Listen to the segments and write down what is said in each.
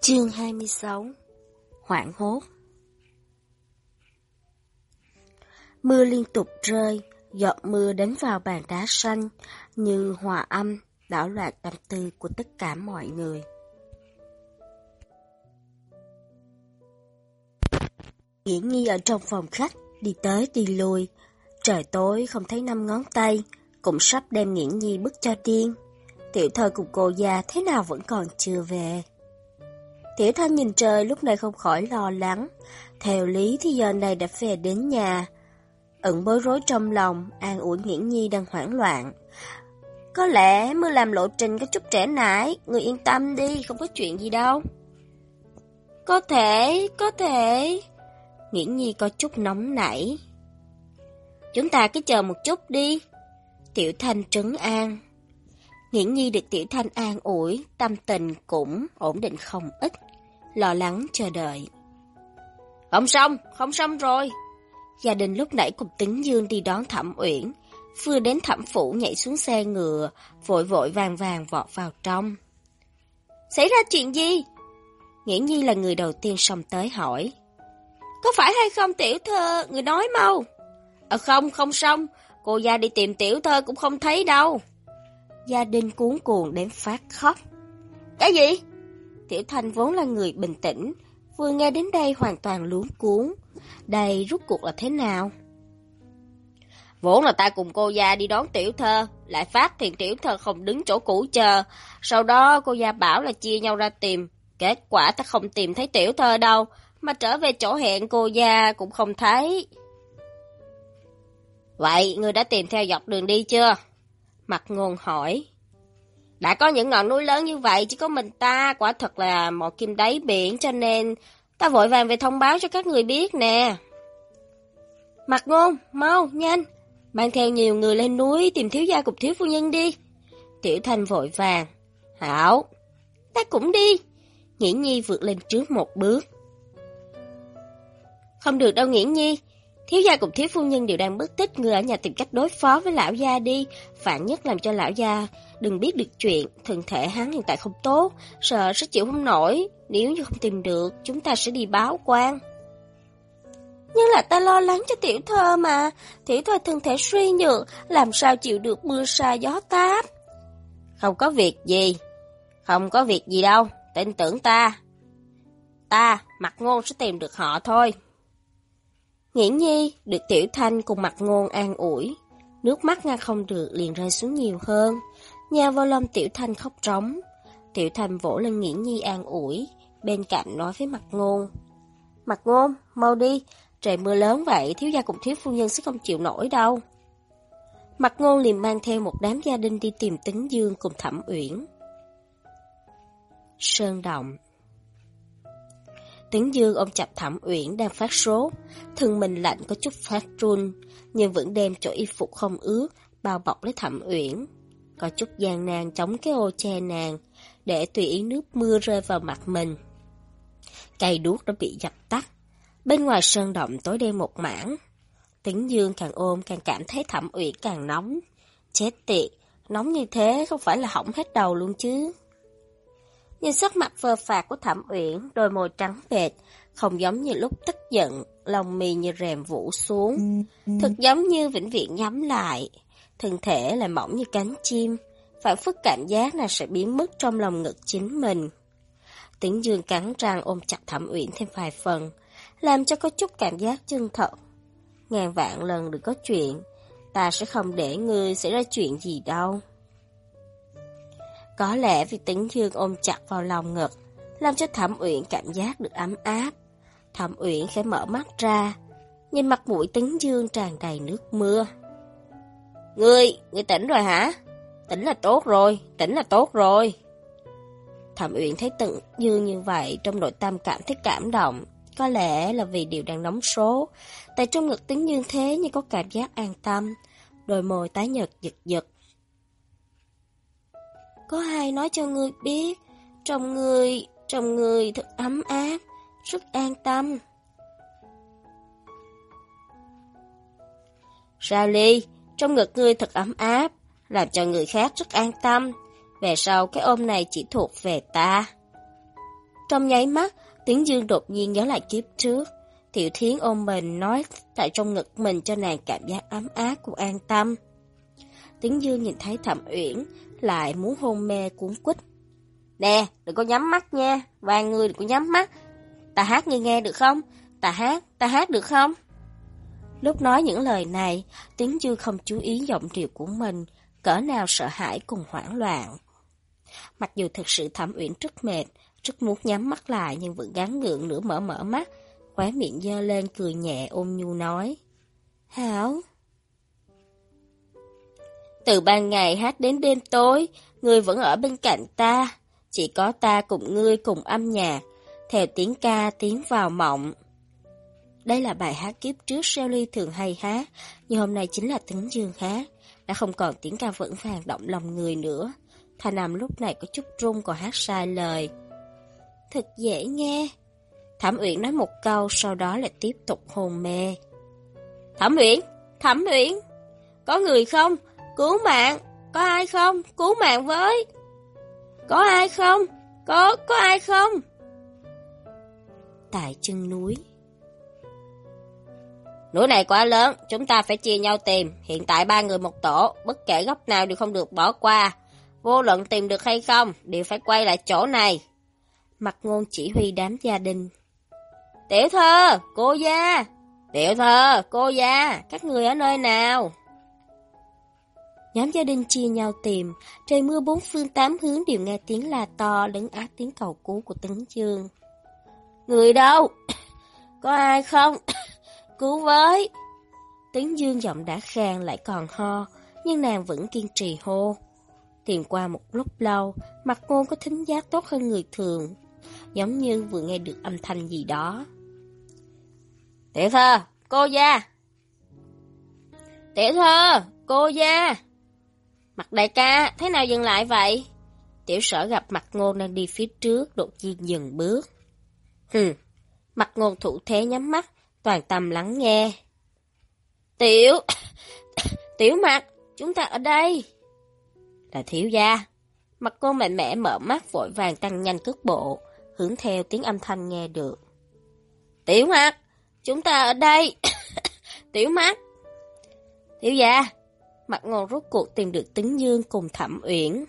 Chương 26. Hoảng hốt. Mưa liên tục rơi, giọt mưa đánh vào bàn đá xanh như hòa âm, đảo loạn tâm tư của tất cả mọi người. Nghiễn Nhi ở trong phòng khách, đi tới đi lui. Trời tối không thấy 5 ngón tay, cũng sắp đem Nghiễn Nhi bức cho điên. Tiểu Thơ cùng cô già thế nào vẫn còn chưa về. Tiểu Thanh nhìn trời lúc này không khỏi lo lắng. Theo lý thì giờ này đã về đến nhà. Ẩn bối rối trong lòng, an ủi Nghiễn Nhi đang hoảng loạn. Có lẽ mưa làm lộ trình có chút trễ nải, người yên tâm đi, không có chuyện gì đâu. Có thể. Nghiễn Nhi có chút nóng nảy. Chúng ta cứ chờ một chút đi. Tiểu Thanh trấn an. Nghiễn Nhi được Tiểu Thanh an ủi, tâm tình cũng ổn định không ít, lo lắng chờ đợi. Không xong rồi. Gia đình lúc nãy cùng Tĩnh Dương đi đón Thẩm Uyển, vừa đến Thẩm phủ nhảy xuống xe ngựa, vội vàng vọt vào trong. Xảy ra chuyện gì? Nghiễn Nhi là người đầu tiên xông tới hỏi. Có phải hay không Tiểu Thơ, người nói mau. Không xong, cô gia đi tìm Tiểu Thơ cũng không thấy đâu. Gia đình cuống cuồng đến phát khóc. Cái gì? Tiểu Thanh vốn là người bình tĩnh, vừa nghe đến đây hoàn toàn luống cuống. Đây rốt cuộc là thế nào? Vốn là ta cùng cô gia đi đón Tiểu Thơ, lại phát hiện Tiểu Thơ không đứng chỗ cũ chờ. Sau đó cô gia bảo là chia nhau ra tìm. Kết quả ta không tìm thấy Tiểu Thơ đâu, mà trở về chỗ hẹn cô gia cũng không thấy. Vậy, ngươi đã tìm theo dọc đường đi chưa? Mặt Ngôn hỏi. Đã có những ngọn núi lớn như vậy, chỉ có mình ta, quả thật là mò kim đáy biển, cho nên ta vội vàng về thông báo cho các người biết nè. Mặt Ngôn, mau, nhanh, mang theo nhiều người lên núi tìm thiếu gia cùng thiếu phu nhân đi. Tiểu Thanh vội vàng. Hảo, ta cũng đi. Nghiễn Nhi vượt lên trước một bước. Không được đâu Nghiễn Nhi. Thiếu gia cùng thiếu phu nhân đều đang bất tích, người ở nhà tìm cách đối phó với lão gia đi. Vạn nhất làm cho lão gia đừng biết được chuyện, thân thể hắn hiện tại không tốt, sợ sẽ chịu không nổi. Nếu như không tìm được, chúng ta sẽ đi báo quan. Nhưng là ta lo lắng cho Tiểu Thơ mà. Tiểu Thơ thân thể suy nhược, làm sao chịu được mưa sa gió táp. Không có việc gì đâu, tin tưởng ta. Mặt Ngôn sẽ tìm được họ thôi. Nghiễn Nhi được Tiểu Thanh cùng Mặt Ngôn an ủi, nước mắt ngăn không được liền rơi xuống nhiều hơn, nhào vào lòng Tiểu Thanh khóc trống. Tiểu Thanh vỗ lên Nghiễn Nhi an ủi, bên cạnh nói với Mặt Ngôn. Mặt Ngôn, mau đi, trời mưa lớn vậy, thiếu gia cùng thiếu phu nhân sẽ không chịu nổi đâu. Mặt Ngôn liền mang theo một đám gia đình đi tìm Tĩnh Dương cùng Thẩm Uyển. Sơn động. Tĩnh Dương ôm chặt Thẩm Uyển đang phát sốt, thân mình lạnh có chút phát run, nhưng vẫn đem chỗ y phục không ướt bao bọc lấy Thẩm Uyển, có chút gian nan chống cái ô che nàng, để tùy ý nước mưa rơi vào mặt mình. Cây đuốc đã bị dập tắt, bên ngoài sơn động tối đen một mảng. Tĩnh Dương càng ôm càng cảm thấy Thẩm Uyển càng nóng. Chết tiệt, nóng như thế không phải là hỏng hết đầu luôn chứ. Nhìn sắc mặt phờ phạc của Thẩm Uyển, đôi môi trắng bệch, không giống như lúc tức giận, lông mi như rèm vũ xuống, thật giống như vĩnh viễn nhắm lại, thân thể lại mỏng như cánh chim, phản phất cảm giác là sẽ biến mất trong lòng ngực chính mình. Tĩnh Dương cắn răng ôm chặt Thẩm Uyển thêm vài phần, làm cho có chút cảm giác chân thật. Ngàn vạn lần đừng có chuyện, ta sẽ không để ngươi xảy ra chuyện gì đâu. Có lẽ vì Tĩnh Dương ôm chặt vào lòng ngực, làm cho Thẩm Uyển cảm giác được ấm áp. Thẩm Uyển khẽ mở mắt ra, nhìn mặt mũi Tĩnh Dương tràn đầy nước mưa. Ngươi tỉnh rồi hả? Tỉnh là tốt rồi. Thẩm Uyển thấy Tĩnh Dương như vậy, trong nội tâm cảm thấy cảm động. Có lẽ là vì điều đang nóng số, tại trong ngực Tĩnh Dương thế nhưng có cảm giác an tâm, đôi môi tái nhợt giật. Có ai nói cho ngươi biết, trong người thật ấm áp, rất an tâm. Sao Ly, trong ngực ngươi thật ấm áp, làm cho người khác rất an tâm. Về sau cái ôm này chỉ thuộc về ta. Trong nháy mắt, Tiến Dương đột nhiên nhớ lại kiếp trước. Tiểu Thiến ôm mình nói tại trong ngực mình cho nàng cảm giác ấm áp cùng an tâm. Tiến Dương nhìn thấy Thẩm Uyển lại muốn hôn mê cuốn quýt. Nè, đừng có nhắm mắt nha, vài người đừng có nhắm mắt. Ta hát ngươi nghe được không? Ta hát được không? Lúc nói những lời này, Tiến Dương không chú ý giọng điệu của mình, cỡ nào sợ hãi cùng hoảng loạn. Mặc dù thực sự Thẩm Uyển rất mệt, rất muốn nhắm mắt lại nhưng vẫn gắng gượng nửa mở mắt, khóe miệng giơ lên cười nhẹ ôn nhu nói. Hảo. Từ ban ngày hát đến đêm tối, ngươi vẫn ở bên cạnh ta. Chỉ có ta cùng ngươi cùng âm nhạc, theo tiếng ca tiến vào mộng. Đây là bài hát kiếp trước Shelly thường hay hát, nhưng hôm nay chính là Tấn Dương hát. Đã không còn tiếng ca vững vàng động lòng người nữa. Thanh âm lúc này có chút run còn hát sai lời. Thật dễ nghe. Thẩm Uyển nói một câu, sau đó lại tiếp tục hôn mê. Thẩm Uyển, có người không? Cứu mạng, có ai không? Cứu mạng với. Có ai không? Có ai không? Tại chân núi. Núi này quá lớn, chúng ta phải chia nhau tìm. Hiện tại 3 người một tổ, bất kể góc nào đều không được bỏ qua. Vô luận tìm được hay không, đều phải quay lại chỗ này. Mặt Ngôn chỉ huy đám gia đình. Tiểu Thơ, cô gia, các người ở nơi nào? Nhóm gia đình chia nhau tìm, trời mưa bốn phương tám hướng đều nghe tiếng la to lấn át tiếng cầu cứu của Tấn Dương. Người đâu? Có ai không? Cứu với! Tấn Dương giọng đã khàn lại còn ho, nhưng nàng vẫn kiên trì hô. Tìm qua một lúc lâu, Mặt Ngôn có thính giác tốt hơn người thường, giống như vừa nghe được âm thanh gì đó. Tiểu Thơ, cô gia! Tiểu Thơ, cô gia! Mặt đại ca, thế nào dừng lại vậy? Tiểu Sở gặp Mặt Ngôn đang đi phía trước, đột nhiên dừng bước. Mặt Ngôn thủ thế nhắm mắt, toàn tâm lắng nghe. Tiểu Mặt, chúng ta ở đây. Là thiếu gia. Mặt Ngôn mạnh mẽ mở mắt vội vàng tăng nhanh cước bộ, hướng theo tiếng âm thanh nghe được. Tiểu Mặt, chúng ta ở đây. Tiểu Mặt. Thiếu gia. Mặt Ngôn rốt cuộc tìm được Tấn Dương cùng Thẩm Uyển.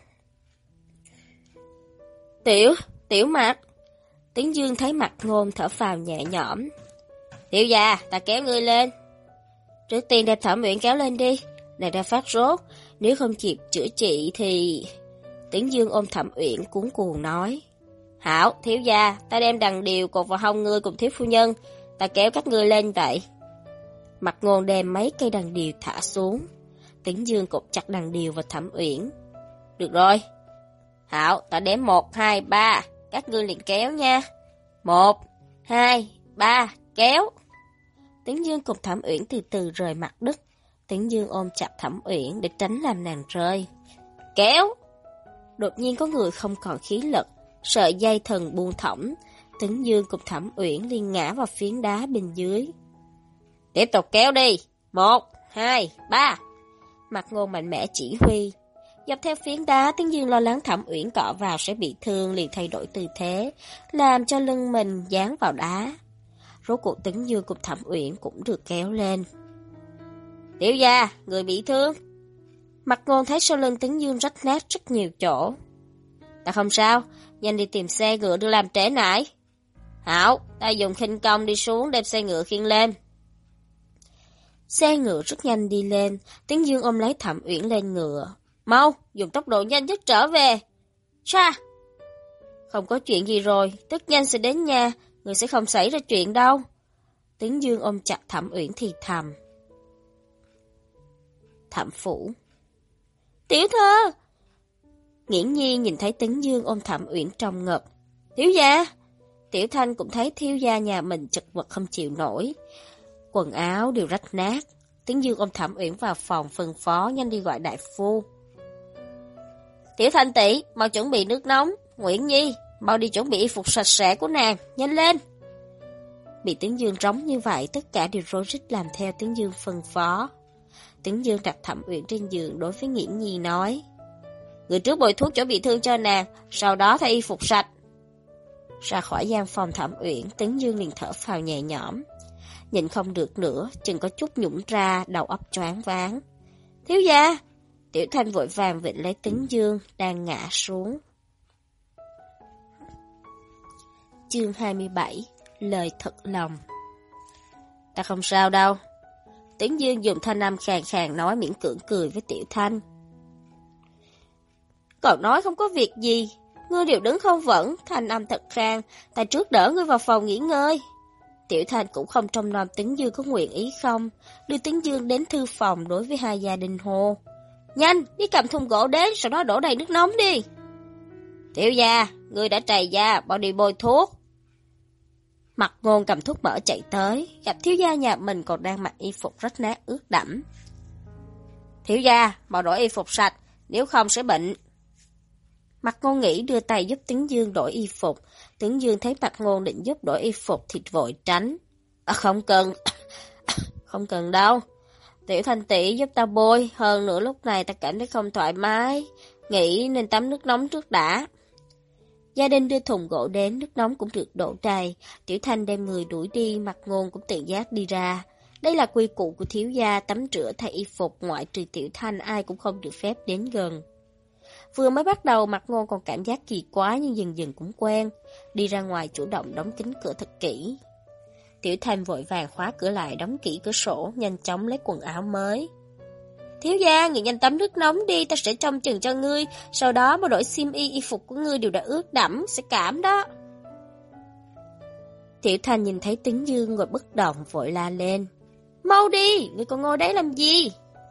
Tiểu Mặt. Tấn Dương thấy Mặt Ngôn thở phào nhẹ nhõm. Tiểu gia, ta kéo ngươi lên. Trước tiên đem Thẩm Uyển kéo lên đi. Này đã phát sốt, nếu không kịp chữa trị thì... Tấn Dương ôm Thẩm Uyển cuống cuồng nói. Hảo, thiếu gia, ta đem đằng điều cột vào hông ngươi cùng thiếu phu nhân. Ta kéo các ngươi lên vậy. Mặt Ngôn đem mấy cây đằng điều thả xuống. Tấn Dương cột chặt đằng điều vào Thẩm Uyển. Được rồi. Hảo, ta đếm 1, 2, 3. Các ngươi liền kéo nha. 1, 2, 3, kéo. Tấn Dương cùng Thẩm Uyển từ từ rời mặt đất. Tấn Dương ôm chặt Thẩm Uyển để tránh làm nàng rơi. Kéo. Đột nhiên có người không còn khí lực, sợi dây thần buông thõng. Tấn Dương cùng Thẩm Uyển liền ngã vào phiến đá bên dưới. Tiếp tục kéo đi. 1, 2, 3. Mặt Ngôn mạnh mẽ chỉ huy. Dọc theo phiến đá, Tấn Dương lo lắng Thẩm Uyển cọ vào sẽ bị thương, liền thay đổi tư thế, làm cho lưng mình dán vào đá. Rốt cuộc Tấn Dương cùng Thẩm Uyển cũng được kéo lên. Tiểu gia, người bị thương. Mặt Ngôn thấy sau lưng Tấn Dương rách nát rất nhiều chỗ. Ta không sao, nhanh đi tìm xe ngựa đưa làm trễ nải. Hảo, ta dùng khinh công đi xuống đem xe ngựa khiêng lên. Xe ngựa rất nhanh đi lên, Tấn Dương ôm lấy Thẩm Uyển lên ngựa. Mau, dùng tốc độ nhanh nhất trở về. Cha! Không có chuyện gì rồi, rất nhanh sẽ đến nhà, người sẽ không xảy ra chuyện đâu. Tấn Dương ôm chặt Thẩm Uyển thì thầm. Thẩm phủ. Tiểu Thơ! Nghiễn Nhi nhìn thấy Tấn Dương ôm Thẩm Uyển trong ngực. Thiếu gia! Tiểu Thanh cũng thấy thiếu gia nhà mình chật vật không chịu nổi. Quần áo đều rách nát. Tấn Dương ôm Thẩm Uyển vào phòng phân phó nhanh đi gọi đại phu. Tiểu Thanh tỷ, mau chuẩn bị nước nóng. Nguyễn Nhi, mau đi chuẩn bị y phục sạch sẽ của nàng, nhanh lên. Bị Tấn Dương rống như vậy, tất cả đều rối rít làm theo Tấn Dương phân phó. Tấn Dương đặt Thẩm Uyển trên giường đối với Nghiễn Nhi nói. Người trước bôi thuốc chỗ bị thương cho nàng, sau đó thay y phục sạch. Ra khỏi gian phòng Thẩm Uyển, Tấn Dương liền thở phào nhẹ nhõm. Nhìn không được nữa, chừng có chút nhũng ra, đầu óc choáng váng. Thiếu gia! Tiểu Thanh vội vàng vịnh lấy Tấn Dương, đang ngã xuống. Chương 27. Lời thật lòng. Ta không sao đâu. Tấn Dương dùng thanh âm khàn khàn nói, miễn cưỡng cười với Tiểu Thanh. Còn nói không có việc gì, ngươi đều đứng không vững, thanh âm thật khàn, ta trước đỡ ngươi vào phòng nghỉ ngơi. Tiểu Thanh cũng không trông nom Tấn Dương có nguyện ý không, đưa Tấn Dương đến thư phòng đối với hai gia đình hồ. Nhanh, đi cầm thùng gỗ đến, sau đó đổ đầy nước nóng đi. Tiểu gia, ngươi đã trầy da, bỏ đi bôi thuốc. Mặt Ngôn cầm thuốc mỡ chạy tới, gặp thiếu gia nhà mình còn đang mặc y phục rách nát ướt đẫm. Thiếu gia, mau đổi y phục sạch, nếu không sẽ bệnh. Mặt Ngôn nghĩ đưa tay giúp Tấn Dương đổi y phục. Tấn Dương thấy Mặt Ngôn định giúp đổi y phục thì vội tránh. Không cần, không cần đâu. Tiểu Thanh tỷ giúp ta bôi, hơn nữa lúc này ta cảm thấy không thoải mái, nghĩ nên tắm nước nóng trước đã. Gia đình đưa thùng gỗ đến, nước nóng cũng được đổ đầy. Tiểu Thanh đem người đuổi đi, Mặt Ngôn cũng tự giác đi ra. Đây là quy củ của thiếu gia, tắm rửa thay y phục, ngoại trừ Tiểu Thanh ai cũng không được phép đến gần. Vừa mới bắt đầu Mặt Ngôn còn cảm giác kỳ quái, nhưng dần dần cũng quen. Đi ra ngoài chủ động đóng kín cửa thật kỹ. Tiểu Thanh vội vàng khóa cửa lại, đóng kỹ cửa sổ, nhanh chóng lấy quần áo mới. Thiếu gia, người nhanh tắm nước nóng đi, ta sẽ trông chừng cho ngươi, sau đó mới đổi xiêm y phục của ngươi đều đã ướt đẫm, sẽ cảm đó. Tiểu Thanh nhìn thấy Tấn Dương ngồi bất động, vội la lên. Mau đi, ngươi còn ngồi đấy làm gì?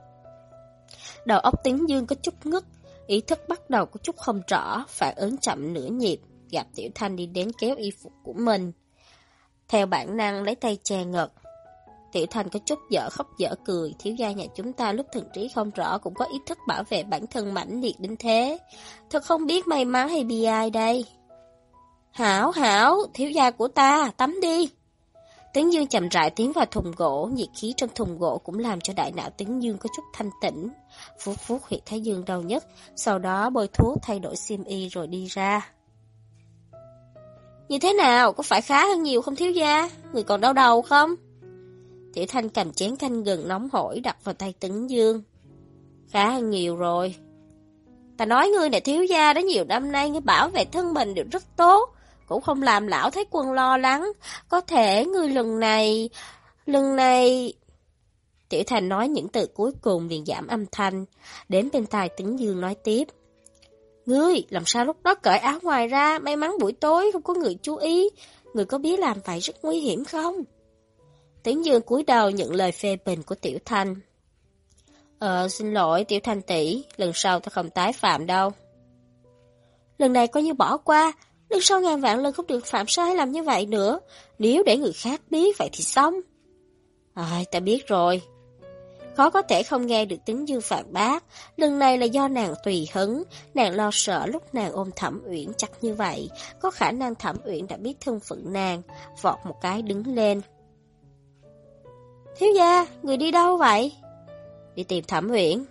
Đầu óc Tấn Dương có chút ngất, ý thức bắt đầu có chút không rõ, phản ứng chậm nửa nhịp, gặp Tiểu Thanh đi đến kéo y phục của mình. Theo bản năng lấy tay che ngực. Tiểu Thanh có chút dở khóc dở cười, thiếu gia nhà chúng ta lúc thần trí không rõ cũng có ý thức bảo vệ bản thân mãnh liệt đến thế. Thật không biết may mắn hay bi ai đây. Hảo, thiếu gia của ta, tắm đi. Tấn Dương chậm rãi tiến vào thùng gỗ, nhiệt khí trong thùng gỗ cũng làm cho đại não Tấn Dương có chút thanh tĩnh. Vuốt huyệt thái dương đau nhất, sau đó bôi thuốc thay đổi xiêm y rồi đi ra. Như thế nào, có phải khá hơn nhiều không thiếu gia? Người còn đau đầu không? Tiểu Thanh cầm chén canh gừng nóng hổi đặt vào tay Tấn Dương. Khá hơn nhiều rồi. Ta nói ngươi này thiếu gia, đã nhiều năm nay ngươi bảo vệ thân mình đều rất tốt, cũng không làm lão Thái Quân lo lắng. Có thể ngươi lần này... Tiểu Thanh nói những từ cuối cùng liền giảm âm thanh, đến bên tai Tấn Dương nói tiếp. Ngươi, làm sao lúc đó cởi áo ngoài ra, may mắn buổi tối không có người chú ý, ngươi có biết làm vậy rất nguy hiểm không? Tấn Dương cúi đầu nhận lời phê bình của Tiểu Thanh. Xin lỗi Tiểu Thanh tỷ, lần sau ta không tái phạm đâu. Lần này coi như bỏ qua, lần sau ngàn vạn lần không được phạm sai làm như vậy nữa, nếu để người khác biết vậy thì xong. Ta biết rồi. Khó có thể không nghe được Tấn Dương phản bác, lần này là do nàng tùy hứng, nàng lo sợ lúc nàng ôm Thẩm Uyển chặt như vậy, có khả năng Thẩm Uyển đã biết thân phận nàng, vọt một cái đứng lên. Thiếu gia, người đi đâu vậy? Đi tìm Thẩm Uyển.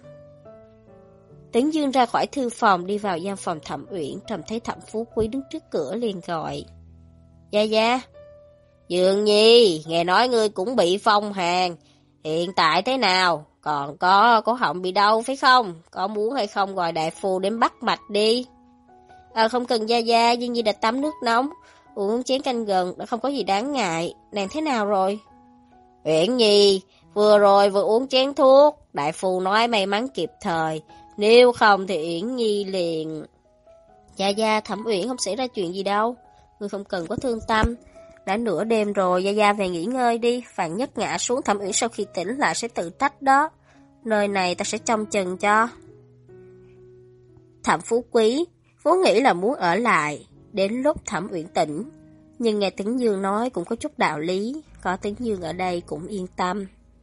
Tấn Dương ra khỏi thư phòng đi vào gian phòng Thẩm Uyển, trông thấy Thẩm Phú Quý đứng trước cửa liền gọi. Gia. Dương Nhi, nghe nói ngươi cũng bị phong hàn. Hiện tại thế nào? Còn có cổ họng bị đau phải không? Có muốn hay không gọi đại phu đến bắt mạch đi? Không cần Gia, Dương Nhi đã tắm nước nóng, uống chén canh gừng đã không có gì đáng ngại. Nàng thế nào rồi? Uyển Nhi, vừa rồi vừa uống chén thuốc, đại phu nói may mắn kịp thời, nếu không thì Uyển Nhi liền... Gia, Thẩm Uyển không xảy ra chuyện gì đâu, ngươi không cần có thương tâm. Đã nửa đêm rồi, Gia về nghỉ ngơi đi, vạn nhất ngã xuống Thẩm Uyển sau khi tỉnh lại sẽ tự trách đó. Nơi này ta sẽ trông chừng cho. Thẩm Phú Quý vốn nghĩ là muốn ở lại, đến lúc Thẩm Uyển tỉnh, nhưng nghe Tấn Dương nói cũng có chút đạo lý, có Tấn Dương ở đây cũng yên tâm.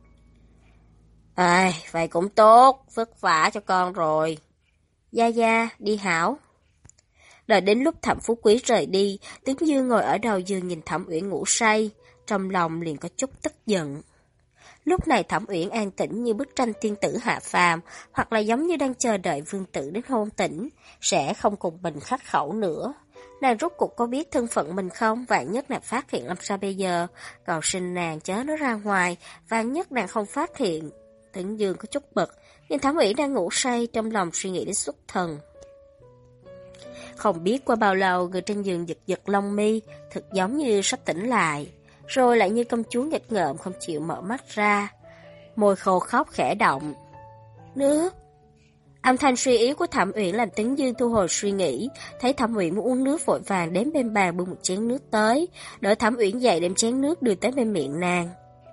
Vậy cũng tốt, vất vả cho con rồi. Gia, đi hảo. Đợi đến lúc Thẩm Phú Quý rời đi, Tấn Dương ngồi ở đầu giường nhìn Thẩm Uyển ngủ say, trong lòng liền có chút tức giận. Lúc này Thẩm Uyển an tĩnh như bức tranh tiên tử hạ phàm, hoặc là giống như đang chờ đợi vương tử đến hôn tỉnh, sẽ không cùng mình khắc khẩu nữa. Nàng rốt cuộc có biết thân phận mình không? Vạn nhất nàng phát hiện làm sao bây giờ? Cầu xin nàng chớ nó ra ngoài, vạn nhất nàng không phát hiện. Tĩnh Dương có chút bực, nhưng Thẩm Uyển đang ngủ say, trong lòng suy nghĩ đến xuất thần. Không biết qua bao lâu, người trên giường giật giật lông mi, thật giống như sắp tỉnh lại, rồi lại như công chúa nghịch ngợm không chịu mở mắt ra. Môi khô khóc khẽ động. Nước. Âm thanh suy yếu của Thẩm Uyển làm Tĩnh Dương thu hồi suy nghĩ, thấy Thẩm Uyển muốn uống nước vội vàng đến bên bàn bưng một chén nước tới, đỡ Thẩm Uyển dậy đem chén nước đưa tới bên miệng nàng.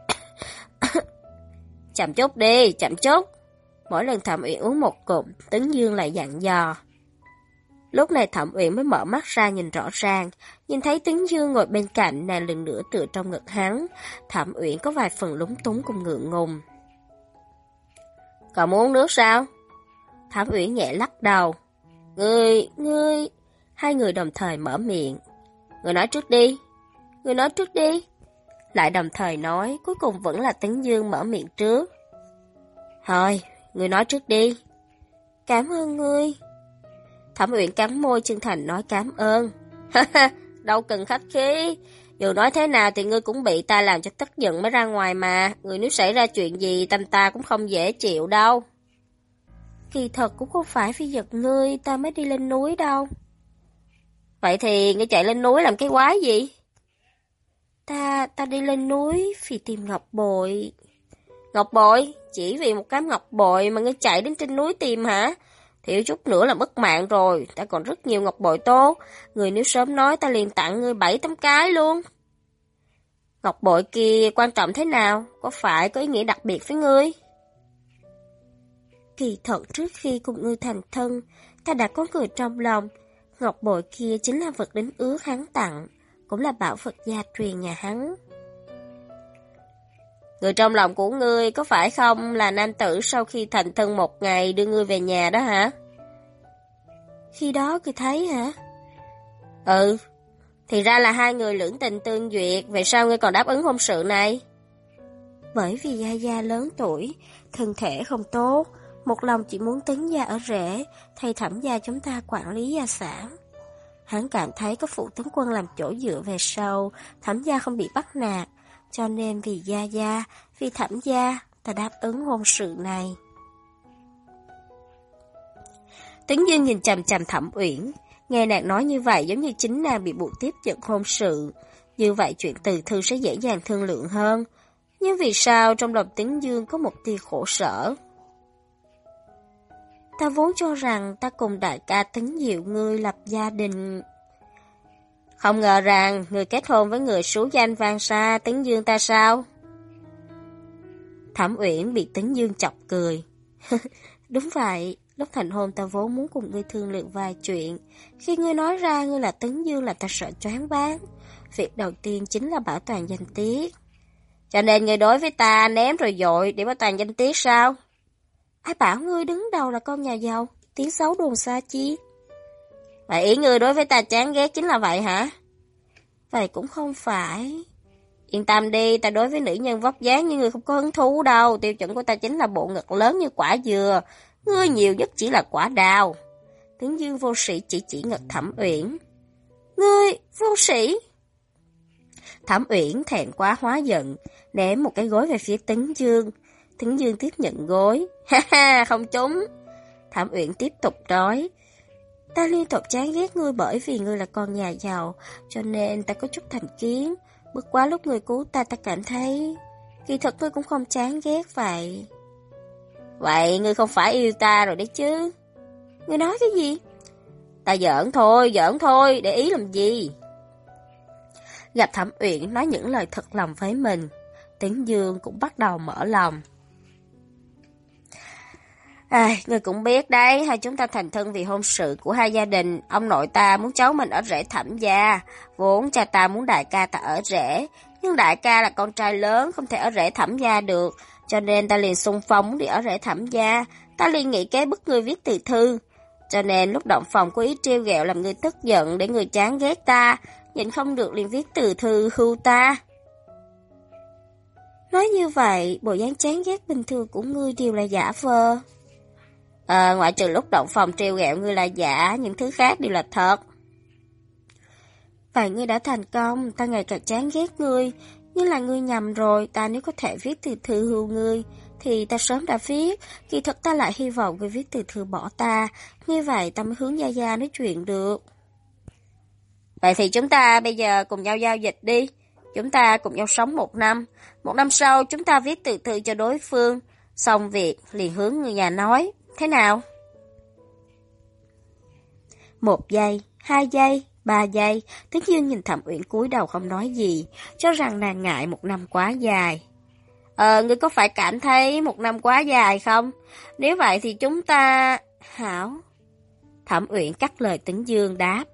Chậm chút đi, chậm chút. Mỗi lần Thẩm Uyển uống một cụm, Tĩnh Dương lại dặn dò. Lúc này Thẩm Uyển mới mở mắt ra nhìn rõ ràng, nhìn thấy Tĩnh Dương ngồi bên cạnh, nàng lần nữa tựa trong ngực hắn. Thẩm Uyển có vài phần lúng túng cùng ngượng ngùng. Còn muốn uống nước sao? Thẩm Uyển nhẹ lắc đầu. Ngươi... Hai người đồng thời mở miệng. Ngươi nói trước đi. Ngươi nói trước đi. Lại đồng thời nói, cuối cùng vẫn là Tĩnh Dương mở miệng trước. Thôi, ngươi nói trước đi. Cảm ơn ngươi. Thẩm Uyển cắn môi chân thành nói cảm ơn. Đâu cần khách khí. Dù nói thế nào thì ngươi cũng bị ta làm cho tức giận mới ra ngoài mà. Ngươi nếu xảy ra chuyện gì, tâm ta cũng không dễ chịu đâu. Kỳ thật cũng không phải vì giật ngươi ta mới đi lên núi đâu. Vậy thì ngươi chạy lên núi làm cái quái gì? Ta đi lên núi vì tìm ngọc bội. Ngọc bội? Chỉ vì một cám ngọc bội mà ngươi chạy đến trên núi tìm hả? Thiếu chút nữa là mất mạng rồi, ta còn rất nhiều ngọc bội tốt. Ngươi nếu sớm nói ta liền tặng ngươi 7-8 cái luôn. Ngọc bội kia quan trọng thế nào? Có phải có ý nghĩa đặc biệt với ngươi? Kỳ thật trước khi cùng ngươi thành thân, ta đã có người trong lòng. Ngọc bội kia chính là vật đính ước hắn tặng, cũng là bảo vật gia truyền nhà hắn. Người trong lòng của ngươi có phải không là nam tử sau khi thành thân một ngày đưa ngươi về nhà đó hả? Khi đó ngươi thấy hả? Ừ, thì ra là hai người lưỡng tình tương duyệt, vậy sao ngươi còn đáp ứng hôn sự này? Bởi vì Gia Gia lớn tuổi, thân thể không tốt, một lòng chỉ muốn Tấn Gia ở rể, thay Thẩm gia chúng ta quản lý gia sản. Hắn cảm thấy có phụ tướng quân làm chỗ dựa về sau, Thẩm gia không bị bắt nạt, cho nên vì Gia Gia, vì Thẩm gia, ta đáp ứng hôn sự này. Tấn Dương nhìn chằm chằm Thẩm Uyển, nghe nàng nói như vậy giống như chính nàng bị buộc tiếp nhận hôn sự, như vậy chuyện từ thư sẽ dễ dàng thương lượng hơn. Nhưng vì sao trong lòng Tấn Dương có một tia khổ sở? Ta vốn cho rằng ta cùng đại ca Tấn Diệu ngươi lập gia đình. Không ngờ rằng người kết hôn với người số danh vang xa Tấn Dương ta sao? Thẩm Uyển bị Tấn Dương chọc cười. Đúng vậy, lúc thành hôn ta vốn muốn cùng ngươi thương lượng vài chuyện. Khi ngươi nói ra ngươi là Tấn Dương là ta sợ choáng váng. Việc đầu tiên chính là bảo toàn danh tiết. Cho nên ngươi đối với ta ném rồi dội để bảo toàn danh tiết sao? Ai bảo ngươi đứng đầu là con nhà giàu, tiếng xấu đồn xa chi? Vậy ý ngươi đối với ta chán ghét chính là vậy hả? Vậy cũng không phải. Yên tâm đi, ta đối với nữ nhân vóc dáng như ngươi không có hứng thú đâu. Tiêu chuẩn của ta chính là bộ ngực lớn như quả dừa. Ngươi nhiều nhất chỉ là quả đào. Tấn Dương vô sĩ chỉ ngực Thẩm Uyển. Ngươi, vô sĩ? Thẩm Uyển thẹn quá hóa giận, ném một cái gối về phía Tấn Dương. Tấn Dương tiếp nhận gối. Ha ha, không trúng. Thẩm Uyển tiếp tục nói. Ta liên tục chán ghét ngươi bởi vì ngươi là con nhà giàu, cho nên ta có chút thành kiến. Bất quá lúc ngươi cứu ta cảm thấy, kỳ thật ngươi cũng không chán ghét vậy. Vậy ngươi không phải yêu ta rồi đấy chứ? Ngươi nói cái gì? Ta giỡn thôi, để ý làm gì? Gặp Thẩm Uyển nói những lời thật lòng với mình, Tấn Dương cũng bắt đầu mở lòng. Ngươi cũng biết đấy, hai chúng ta thành thân vì hôn sự của hai gia đình. Ông nội ta muốn cháu mình ở rể Thẩm gia, vốn cha ta muốn đại ca ta ở rể, nhưng đại ca là con trai lớn không thể ở rể Thẩm gia được, cho nên ta liền xung phong muốn đi ở rể Thẩm gia. Ta liền nghĩ kế bức ngươi viết từ thư, cho nên lúc động phòng có ý trêu ghẹo làm ngươi tức giận để ngươi chán ghét ta, nhịn không được liền viết từ thư hưu ta. Nói như vậy, bộ dáng chán ghét bình thường của ngươi đều là giả vờ. Ngoại trừ lúc động phòng trêu ghẹo ngươi là giả, những thứ khác đều là thật. Vậy ngươi đã thành công, ta ngày càng chán ghét ngươi. Nhưng là ngươi nhầm rồi, ta nếu có thể viết từ thư hưu ngươi, thì ta sớm đã viết. Kỳ thực ta lại hy vọng ngươi viết từ thư bỏ ta. Như vậy ta mới hướng Gia Gia nói chuyện được. Vậy thì chúng ta bây giờ cùng nhau giao dịch đi. Chúng ta cùng nhau sống 1 năm. 1 năm sau chúng ta viết từ thư cho đối phương. Xong việc liền hướng người nhà nói. Thế nào? 1 giây, 2 giây, 3 giây. Tấn Dương nhìn Thẩm Uyển cúi đầu không nói gì, cho rằng nàng ngại 1 năm quá dài. Ngươi có phải cảm thấy 1 năm quá dài không? Nếu vậy thì chúng ta... Hảo. Thẩm Uyển cắt lời Tấn Dương đáp.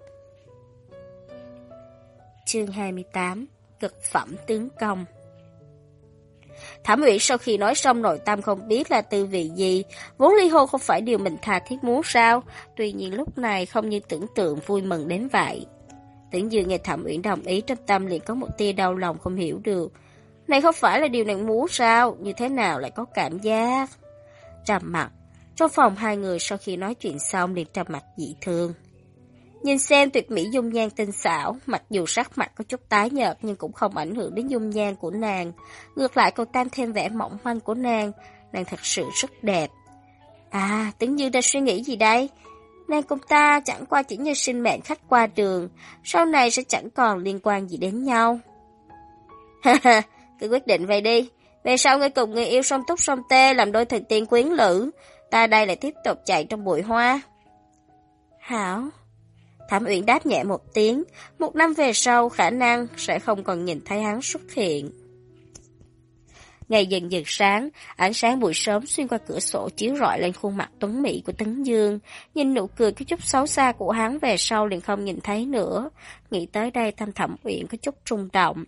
Chương 28. Cực phẩm tướng công. Thẩm Uyển sau khi nói xong nội tâm không biết là tư vị gì, vốn ly hôn không phải điều mình tha thiết muốn sao, tuy nhiên lúc này không như tưởng tượng vui mừng đến vậy. Tưởng dường nghe Thẩm Uyển đồng ý trong tâm liền có một tia đau lòng không hiểu được. Này không phải là điều nàng muốn sao, như thế nào lại có cảm giác? Trầm mặt, trong phòng hai người sau khi nói chuyện xong liền trầm mặt dị thương. Nhìn xem tuyệt mỹ dung nhan tinh xảo, mặc dù sắc mặt có chút tái nhợt nhưng cũng không ảnh hưởng đến dung nhan của nàng. Ngược lại còn tăng thêm vẻ mỏng manh của nàng thật sự rất đẹp. À, Tấn Dương đang suy nghĩ gì đây? Nàng cùng ta chẳng qua chỉ như sinh mệnh khách qua đường, sau này sẽ chẳng còn liên quan gì đến nhau. Ha, cứ quyết định vậy đi. Về sau ngươi cùng người yêu song túc song tê làm đôi thần tiên quyến lữ, ta đây lại tiếp tục chạy trong bụi hoa. Hảo. Thẩm Uyển đáp nhẹ một tiếng, 1 năm về sau khả năng sẽ không còn nhìn thấy hắn xuất hiện. Ngày dần dần sáng, ánh sáng buổi sớm xuyên qua cửa sổ chiếu rọi lên khuôn mặt tuấn mỹ của Tấn Dương, nhìn nụ cười có chút xấu xa của hắn về sau liền không nhìn thấy nữa. Nghĩ tới đây tâm Thẩm Uyển có chút rung động.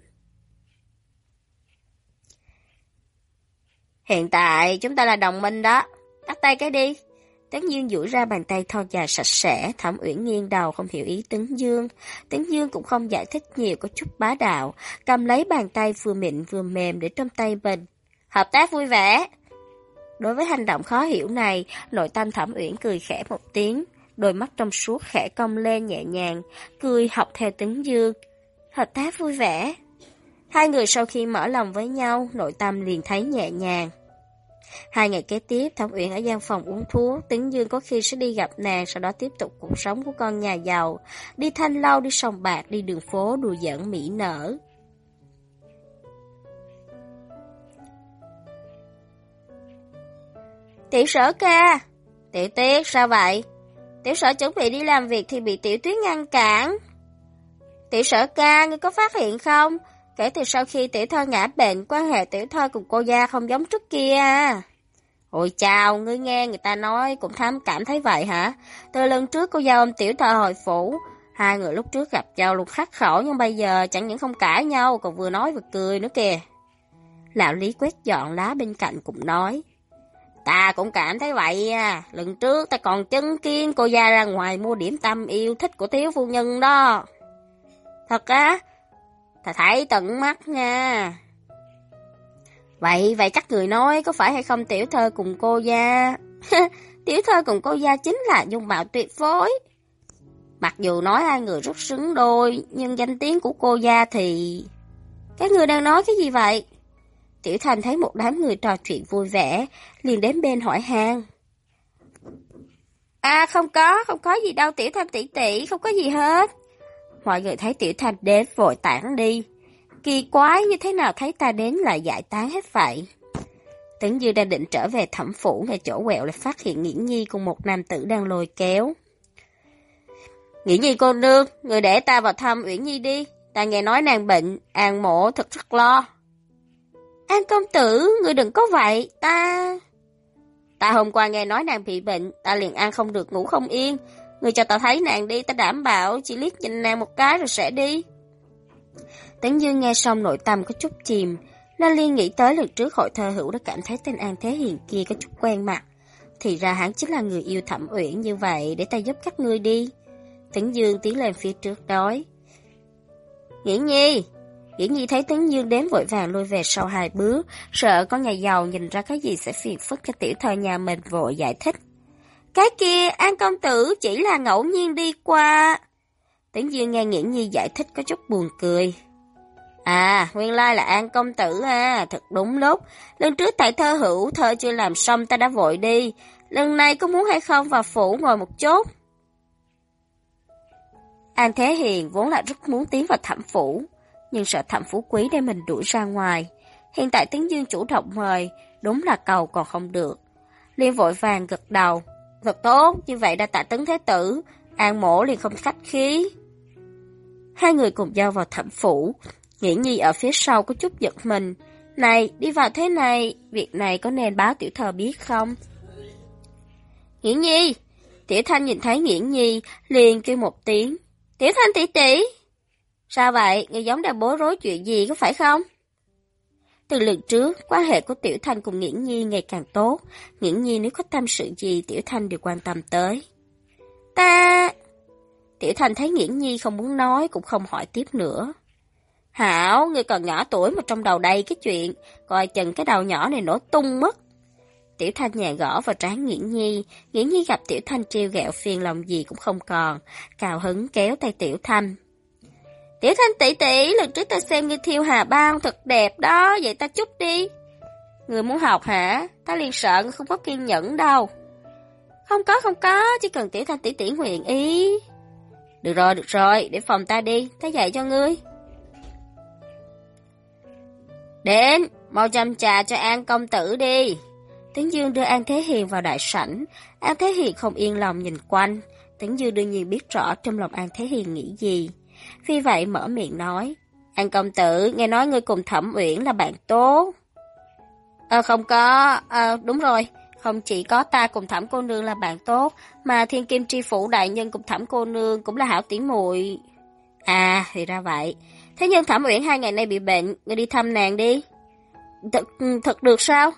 Hiện tại chúng ta là đồng minh đó, bắt tay cái đi. Tấn Dương duỗi ra bàn tay thon dài sạch sẽ, Thẩm Uyển nghiêng đầu không hiểu ý Tấn Dương. Tấn Dương cũng không giải thích nhiều, có chút bá đạo, cầm lấy bàn tay vừa mịn vừa mềm để trong tay mình. Hợp tác vui vẻ. Đối với hành động khó hiểu này, nội tâm Thẩm Uyển cười khẽ một tiếng, đôi mắt trong suốt khẽ cong lên nhẹ nhàng, cười học theo Tấn Dương. Hợp tác vui vẻ. Hai người sau khi mở lòng với nhau, nội tâm liền thấy nhẹ nhàng. 2 ngày kế tiếp, Thẩm Uyển ở gian phòng uống thuốc, Tấn Dương có khi sẽ đi gặp nàng, sau đó tiếp tục cuộc sống của con nhà giàu, đi thanh lâu, đi sòng bạc, đi đường phố, đùa giỡn mỹ nở. Tiểu Sở ca, Tiểu Tuyết sao vậy? Tiểu Sở chuẩn bị đi làm việc thì bị Tiểu Tuyết ngăn cản. Tiểu Sở ca, ngươi có phát hiện không? Kể từ sau khi Tiểu Thơ ngã bệnh, quan hệ Tiểu Thơ cùng cô Gia không giống trước kia à. Ôi chào, ngươi nghe người ta nói cũng cảm thấy vậy hả? Từ lần trước cô Gia ôm Tiểu Thơ hồi phủ, 2 người lúc trước gặp nhau luôn khắc khẩu, nhưng bây giờ chẳng những không cãi nhau còn vừa nói vừa cười nữa kìa. Lão Lý quét dọn lá bên cạnh cũng nói. Ta cũng cảm thấy vậy à, lần trước ta còn chứng kiến cô Gia ra ngoài mua điểm tâm yêu thích của Thiếu phu nhân đó. Thật á? Ta thấy tận mắt nha. Vậy các người nói có phải hay không Tiểu Thơ cùng cô Gia? Tiểu Thơ cùng cô Gia chính là dung mạo tuyệt phối. Mặc dù nói 2 người rất xứng đôi, nhưng danh tiếng của cô Gia thì... Các người đang nói cái gì vậy? Tiểu Thành thấy một đám người trò chuyện vui vẻ, liền đến bên hỏi han. À không có gì đâu Tiểu Thành tỷ tỷ, không có gì hết. Mọi người thấy Tiểu Thành đến vội tản đi. Kỳ quái, như thế nào thấy ta đến lại giải tán hết vậy? Tấn Dư đang định trở về thẩm phủ, ngay chỗ quẹo lại phát hiện Nghiễn Nhi cùng một nam tử đang lôi kéo. Nghiễn Nhi cô nương, người để ta vào thăm Uyển Nhi đi. Ta nghe nói nàng bệnh, An Mộ thật rất lo. An công tử, người đừng có vậy, Ta hôm qua nghe nói nàng bị bệnh, ta liền ăn không được ngủ không yên. Người cho ta thấy nàng đi, ta đảm bảo chỉ liếc nhìn nàng một cái rồi sẽ đi. Tấn Dương nghe xong nội tâm có chút chìm, Lan Liên nghĩ tới lần trước hội thơ hữu đã cảm thấy tên An Thế Hiền kia có chút quen mặt. Thì ra hắn chính là người yêu Thẩm Uyển, như vậy để ta giúp các ngươi đi. Tấn Dương tiến lên phía trước nói. Nghiễn Nhi thấy Tấn Dương đến vội vàng lùi về sau 2 bước, sợ con nhà giàu nhìn ra cái gì sẽ phiền phức cho Tiểu Thơ nhà mình, vội giải thích. Cái kia An công tử chỉ là ngẫu nhiên đi qua. Tấn Dương nghe Nghiễn Nhi giải thích có chút buồn cười. À, nguyên lai là An công tử à, thật đúng lúc. Lần trước tại thơ hữu thơ chưa làm xong ta đã vội đi. Lần này có muốn hay không vào phủ ngồi một chút? An Thế Hiền vốn là rất muốn tiến vào Thẩm phủ, nhưng sợ Thẩm Phú Quý đem mình đuổi ra ngoài. Hiện tại Tấn Dương chủ động mời, đúng là cầu còn không được. Liền vội vàng gật đầu. Thật tốt, như vậy đã tạ Tấn Thế Tử. An mổ liền không khách khí. Hai người cùng nhau vào Thẩm phủ. Nghiễn Nhi ở phía sau có chút giật mình. Này, đi vào thế này, việc này có nên báo tiểu thơ biết không? Nghiễn Nhi! Tiểu Thanh nhìn thấy Nghiễn Nhi, liền kêu một tiếng. Tiểu Thanh tỷ tỷ! Sao vậy? Người giống đang bối rối chuyện gì có phải không? Từ lần trước, quan hệ của Tiểu Thanh cùng Nghiễn Nhi ngày càng tốt. Nghiễn Nhi nếu có tâm sự gì, Tiểu Thanh đều quan tâm tới. Ta... Tiểu Thanh thấy Nghiễn Nhi không muốn nói, cũng không hỏi tiếp nữa. Hảo, ngươi còn nhỏ tuổi mà trong đầu đầy cái chuyện, coi chừng cái đầu nhỏ này nổ tung mất. Tiểu Thanh nhẹ gõ vào trán Nghiễn Nhi. Nghiễn Nhi gặp Tiểu Thanh trêu ghẹo phiền lòng gì cũng không còn, cào hứng kéo tay Tiểu Thanh. Tiểu Thanh tỷ tỷ, lần trước ta xem ngươi thiêu hà bao thật đẹp đó, vậy ta chút đi. Ngươi muốn học hả? Ta liền sợ ngươi không có kiên nhẫn đâu. Không có, chỉ cần Tiểu Thanh tỷ tỷ nguyện ý. Được rồi, để phòng ta đi, ta dạy cho ngươi. Đến, mau châm trà cho An công tử đi. Tấn Dương đưa An Thế Hiền vào đại sảnh. An Thế Hiền không yên lòng nhìn quanh. Tấn Dương đương nhiên biết rõ trong lòng An Thế Hiền nghĩ gì. Vì vậy mở miệng nói. An công tử, nghe nói ngươi cùng Thẩm Uyển là bạn tốt. Không có, đúng rồi. Không chỉ có ta cùng Thẩm cô nương là bạn tốt, mà Thiên Kim Tri Phủ đại nhân cùng Thẩm cô nương cũng là hảo tỉ muội. À, thì ra vậy. Thế nhưng Thẩm Uyển 2 ngày nay bị bệnh, ngươi đi thăm nàng đi. Thật được sao?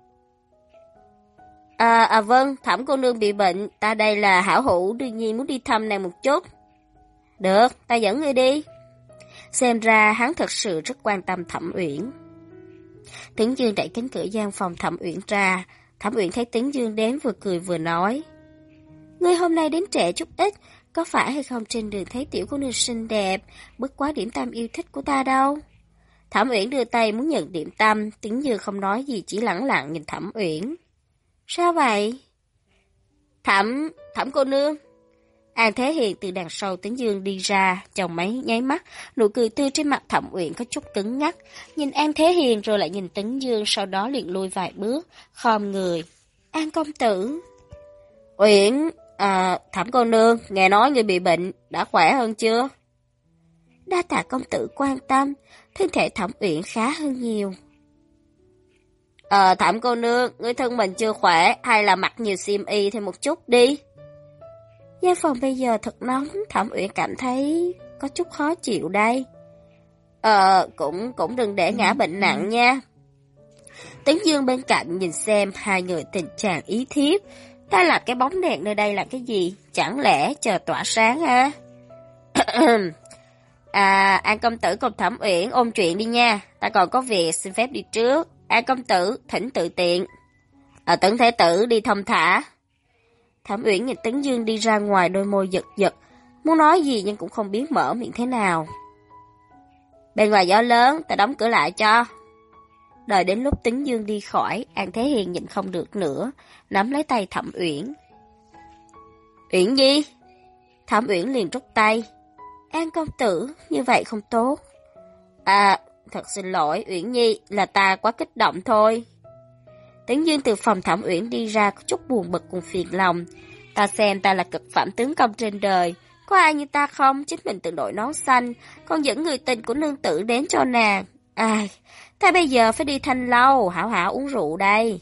Vâng, Thẩm cô nương bị bệnh, ta đây là hảo hữu, đương nhiên muốn đi thăm nàng một chút. Được, ta dẫn ngươi đi. Xem ra hắn thật sự rất quan tâm Thẩm Uyển. Tấn Dương đẩy cánh cửa gian phòng Thẩm Uyển ra. Thẩm Uyển thấy Tấn Dương đến vừa cười vừa nói. Ngươi hôm nay đến trễ chút ít, có phải hay không trên đường thấy tiểu cô nương xinh đẹp, bất quá điểm tâm yêu thích của ta đâu? Thẩm Uyển đưa tay muốn nhận điểm tâm, Tấn Dương không nói gì chỉ lẳng lặng nhìn Thẩm Uyển. Sao vậy? Thẩm cô nương. An Thế Hiền từ đằng sau Tấn Dương đi ra, chồng mấy nháy mắt, nụ cười tươi trên mặt Thẩm Uyển có chút cứng ngắc, nhìn An Thế Hiền rồi lại nhìn Tấn Dương, sau đó liền lui vài bước, khom người. An công tử. Uyển, Thẩm cô nương, nghe nói ngươi bị bệnh, đã khỏe hơn chưa? Đa tạ công tử quan tâm, thân thể Thẩm Uyển khá hơn nhiều. Thẩm cô nương, ngươi thân mình chưa khỏe, hay là mặc nhiều xiêm y thêm một chút đi. Gian phòng bây giờ thật nóng, Thẩm Uyển cảm thấy có chút khó chịu đây. Cũng đừng để ngã bệnh nặng nha. Tấn Dương bên cạnh nhìn xem hai người tình chàng ý thiếp. Ta là cái bóng đèn nơi đây là cái gì? Chẳng lẽ chờ tỏa sáng à? An công tử cùng Thẩm Uyển ôn chuyện đi nha. Ta còn có việc xin phép đi trước. An công tử thỉnh tự tiện. Tấn Thế Tử đi thông thả. Thẩm Uyển nhìn Tấn Dương đi ra ngoài, đôi môi giật giật, muốn nói gì nhưng cũng không biết mở miệng thế nào. Bên ngoài gió lớn, ta đóng cửa lại cho. Đợi đến lúc Tấn Dương đi khỏi, An Thế Hiền nhịn không được nữa, nắm lấy tay Thẩm Uyển. Uyển Nhi. Thẩm Uyển liền rút tay. An công tử, như vậy không tốt. Thật xin lỗi Uyển Nhi, là ta quá kích động thôi. Tấn Dương từ phòng Thẩm Uyển đi ra có chút buồn bực cùng phiền lòng. Ta xem ta là cực phẩm tướng công trên đời, có ai như ta không? Chính mình tự đội nón xanh, còn dẫn người tình của nương tử đến cho nàng. Ta bây giờ phải đi Thanh Lâu, hảo hảo uống rượu đây.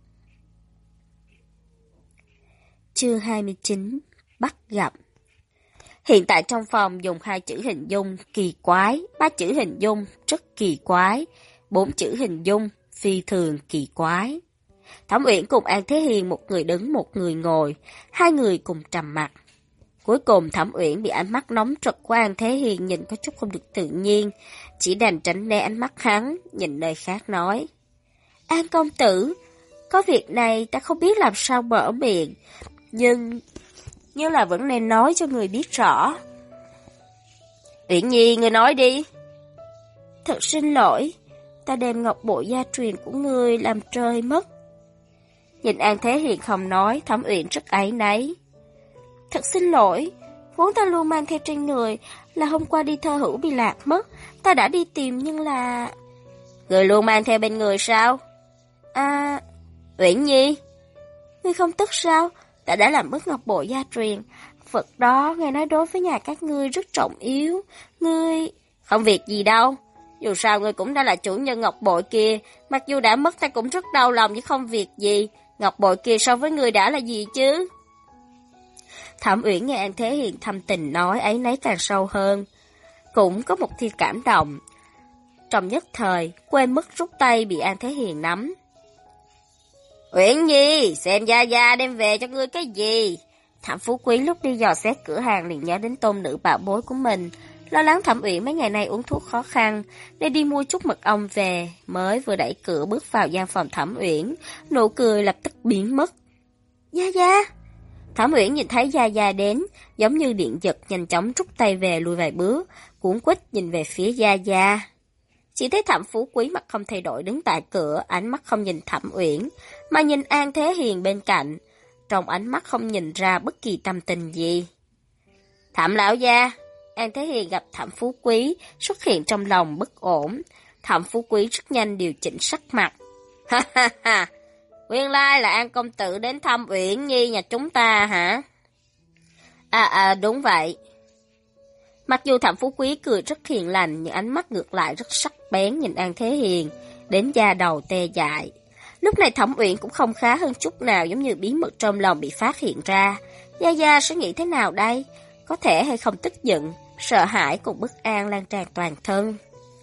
Chương 29 Bắt gặp. Hiện tại trong phòng dùng 2 chữ hình dung kỳ quái, 3 chữ hình dung rất kỳ quái, 4 chữ hình dung phi thường kỳ quái. Thẩm Uyển cùng An Thế Hiền một người đứng một người ngồi, hai người cùng trầm mặt. Cuối cùng Thẩm Uyển bị ánh mắt nóng rực của An Thế Hiền nhìn có chút không được tự nhiên, chỉ đành tránh né ánh mắt hắn, nhìn nơi khác nói. An công tử, có việc này ta không biết làm sao mở miệng, nhưng là vẫn nên nói cho người biết rõ. Uyển Nhi, ngươi nói đi. Thật xin lỗi, ta đem ngọc bội gia truyền của ngươi làm rơi mất. Nhìn An Thế Hiền không nói, Thẩm Uyển rất áy náy. Thật xin lỗi, vốn ta luôn mang theo trên người, là hôm qua đi thơ hữu bị lạc mất, ta đã đi tìm nhưng là... Người luôn mang theo bên người sao? À, Uyển Nhi, ngươi không tức sao? Ta đã làm mất ngọc bội gia truyền, vật đó nghe nói đối với nhà các ngươi rất trọng yếu, ngươi... Không việc gì đâu, dù sao ngươi cũng đã là chủ nhân ngọc bội kia, mặc dù đã mất ta cũng rất đau lòng chứ không việc gì, ngọc bội kia so với ngươi đã là gì chứ? Thẩm Uyển nghe An Thế Hiền thâm tình nói ấy nấy càng sâu hơn, cũng có một tia cảm động. Trong nhất thời, quên mất rút tay bị An Thế Hiền nắm. Uyển Nhi, xem Gia Gia đem về cho ngươi cái gì? Thẩm Phú Quý lúc đi dò xét cửa hàng liền nhớ đến tôn nữ bảo bối của mình, lo lắng Thẩm Uyển mấy ngày nay uống thuốc khó khăn, nên đi mua chút mật ong về, mới vừa đẩy cửa bước vào gian phòng Thẩm Uyển, nụ cười lập tức biến mất. Gia Gia! Thẩm Uyển nhìn thấy Gia Gia đến, giống như điện giật nhanh chóng rút tay về lùi vài bước, cuống quýt nhìn về phía Gia Gia. Chỉ thấy Thẩm Phú Quý mặt không thay đổi đứng tại cửa, ánh mắt không nhìn Thẩm Uyển, mà nhìn An Thế Hiền bên cạnh, trong ánh mắt không nhìn ra bất kỳ tâm tình gì. Thẩm lão gia! An Thế Hiền gặp Thẩm Phú Quý, xuất hiện trong lòng bất ổn. Thẩm Phú Quý rất nhanh điều chỉnh sắc mặt. Ha ha ha! Nguyên lai là An công tử đến thăm Uyển Nhi nhà chúng ta hả? Đúng vậy. Mặc dù Thẩm Phú Quý cười rất hiền lành, nhưng ánh mắt ngược lại rất sắc bén nhìn An Thế Hiền, đến da đầu tê dại. Lúc này Thẩm Uyển cũng không khá hơn chút nào, giống như bí mật trong lòng bị phát hiện ra. Gia Gia sẽ nghĩ thế nào đây? Có thể hay không tức giận, sợ hãi cùng bất an lan tràn toàn thân.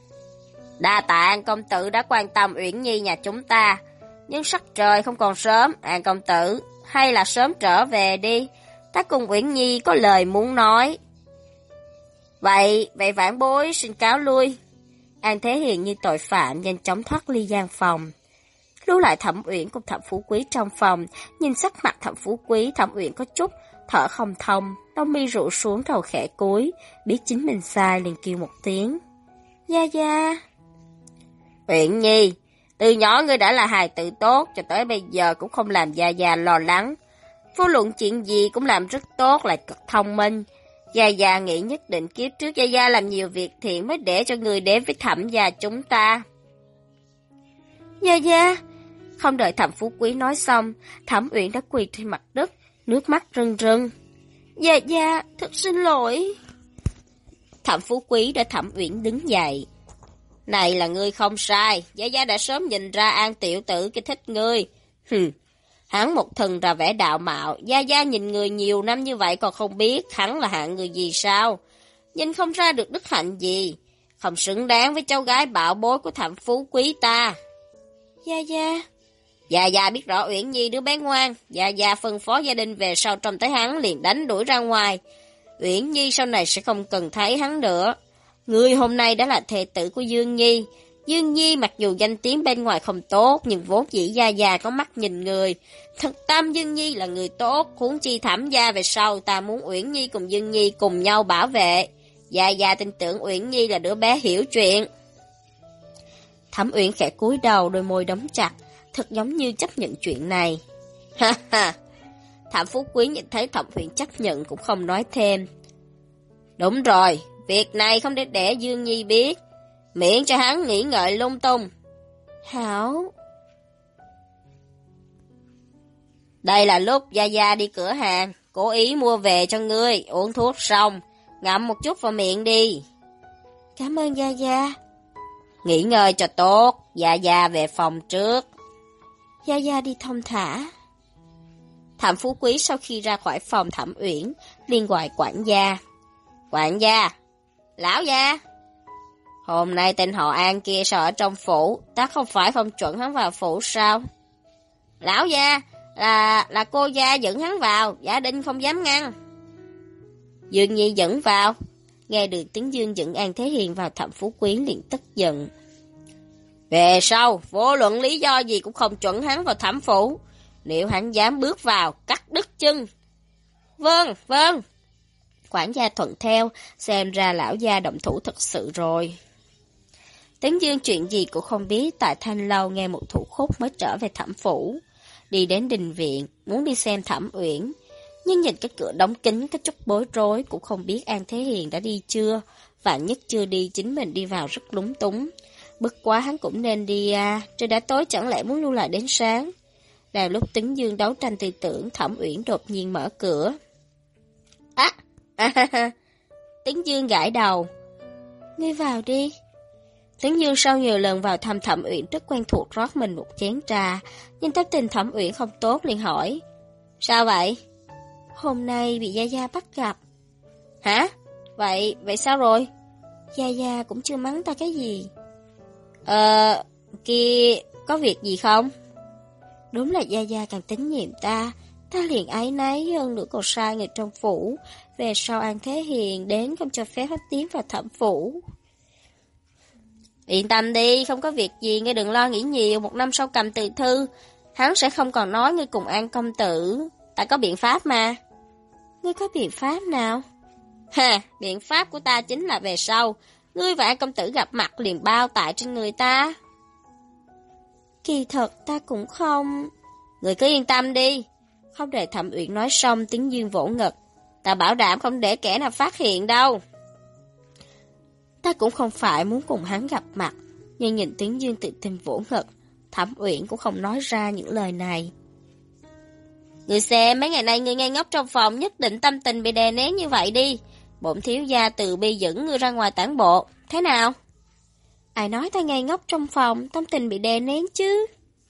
Đa tạ An công tử đã quan tâm Uyển Nhi nhà chúng ta, nhưng sắc trời không còn sớm, An công tử, hay là sớm trở về đi, ta cùng Uyển Nhi có lời muốn nói. Vậy vãn bối xin cáo lui. An Thế Hiền như tội phạm nhanh chóng thoát ly gian phòng. Lưu lại Thẩm Uyển cùng Thẩm Phú Quý trong phòng, nhìn sắc mặt Thẩm Phú Quý, Thẩm Uyển có chút thở không thông, lông mi rũ xuống, đầu khẽ cúi, biết chính mình sai liền kêu một tiếng. Gia Gia. Uyển Nhi, từ nhỏ ngươi đã là hài tử tốt, cho tới bây giờ cũng không làm Gia Gia lo lắng. Vô luận chuyện gì cũng làm rất tốt, lại cực thông minh. Gia Gia nghĩ nhất định kiếp trước Gia Gia làm nhiều việc thiện mới để cho người đến với Thẩm gia chúng ta. Gia Gia. Không đợi Thẩm Phú Quý nói xong, Thẩm Uyển đã quỳ trên mặt đất, nước mắt rưng rưng. Gia Gia, thật xin lỗi. Thẩm Phú Quý để Thẩm Uyển đứng dậy. Này là ngươi không sai, Gia Gia đã sớm nhìn ra An tiểu tử cái thích ngươi. Hắn một thần ra vẻ đạo mạo, Gia Gia nhìn người nhiều năm như vậy còn không biết hắn là hạng người gì sao? Nhìn không ra được đức hạnh gì, không xứng đáng với cháu gái bảo bối của Thẩm Phú Quý ta. Gia Gia biết rõ Uyển Nhi đứa bé ngoan, Gia Gia phân phó gia đình về sau trông thấy hắn liền đánh đuổi ra ngoài. Uyển Nhi sau này sẽ không cần thấy hắn nữa. Ngươi hôm nay đã là thê tử của Dương Nhi. Dương Nhi mặc dù danh tiếng bên ngoài không tốt, nhưng vốn dĩ Gia Gia có mắt nhìn người. Thật tâm Dương Nhi là người tốt, huống chi Thẩm gia về sau ta muốn Uyển Nhi cùng Dương Nhi cùng nhau bảo vệ. Gia Gia tin tưởng Uyển Nhi là đứa bé hiểu chuyện. Thẩm Uyển khẽ cúi đầu, đôi môi đóng chặt, thật giống như chấp nhận chuyện này. Ha ha. Thẩm Phú Quý nhìn thấy Thẩm Uyển chấp nhận cũng không nói thêm. Đúng rồi, việc này không để Dương Nhi biết, miễn cho hắn nghĩ ngợi lung tung. Hảo. Đây là lúc Gia Gia đi cửa hàng, cố ý mua về cho ngươi, uống thuốc xong, ngậm một chút vào miệng đi. Cảm ơn Gia Gia. Nghỉ ngơi cho tốt, Gia Gia về phòng trước. Gia Gia đi thong thả. Thẩm Phú Quý sau khi ra khỏi phòng Thẩm Uyển, liền gọi quản gia. Quản gia, lão gia. Hôm nay tên họ An kia sao ở trong phủ, ta không phải không chuẩn hắn vào phủ sao? Lão gia, là cô gia dẫn hắn vào, gia đình không dám ngăn. Dương Nhi dẫn vào. Nghe được tiếng Dương dẫn An Thế Hiền vào, Thẩm Phú Quý liền tức giận. Về sau, vô luận lý do gì cũng không chuẩn hắn vào Thẩm phủ. Nếu hắn dám bước vào, cắt đứt chân. Vâng. Quản gia thuận theo, xem ra lão gia động thủ thật sự rồi. Tấn Dương chuyện gì cũng không biết, tại Thanh Lâu nghe một thủ khúc mới trở về Thẩm phủ. Đi đến đình viện, muốn đi xem Thẩm Uyển, nhưng nhìn cái cửa đóng kín có chút bối rối, cũng không biết An Thế Hiền đã đi chưa. Vạn nhất chưa đi, chính mình đi vào rất lúng túng. Bất quá hắn cũng nên đi à, trời đã tối chẳng lẽ muốn lưu lại đến sáng. Đang lúc Tấn Dương đấu tranh tư tưởng, Thẩm Uyển đột nhiên mở cửa. Tấn Dương gãi đầu. Ngươi vào đi. Tấn Dương sau nhiều lần vào thăm Thẩm Uyển rất quen thuộc, rót mình một chén trà, nhưng tâm tình Thẩm Uyển không tốt liền hỏi. Sao vậy? Hôm nay bị Gia Gia bắt gặp. Hả? Vậy sao rồi? Gia Gia cũng chưa mắng ta cái gì. Kia, có việc gì không? Đúng là Gia Gia càng tín nhiệm ta liền áy náy hơn nữa còn sai người trong phủ. Về sau An Thế Hiền đến không cho phép hắn tiến vào Thẩm phủ. Yên tâm đi, không có việc gì, ngươi đừng lo nghĩ nhiều, 1 năm sau cầm từ thư, hắn sẽ không còn nói ngươi cùng An công tử. Ta có biện pháp mà. Ngươi có biện pháp nào? Biện pháp của ta chính là về sau, ngươi và An công tử gặp mặt liền bao tại trên người ta. Kỳ thật ta cũng không... Ngươi cứ yên tâm đi. Không để Thẩm Uyển nói xong, Tấn Dương vỗ ngực. Ta bảo đảm không để kẻ nào phát hiện đâu. Ta cũng không phải muốn cùng hắn gặp mặt, nhưng nhìn Tấn Dương tự tin vỗ ngực, Thẩm Uyển cũng không nói ra những lời này. Ngươi xem, mấy ngày nay ngươi ngây ngốc trong phòng, nhất định tâm tình bị đè nén như vậy đi. Bổn thiếu gia từ bi dẫn ngươi ra ngoài tản bộ, thế nào? Ai nói ta ngây ngốc trong phòng, tâm tình bị đè nén chứ?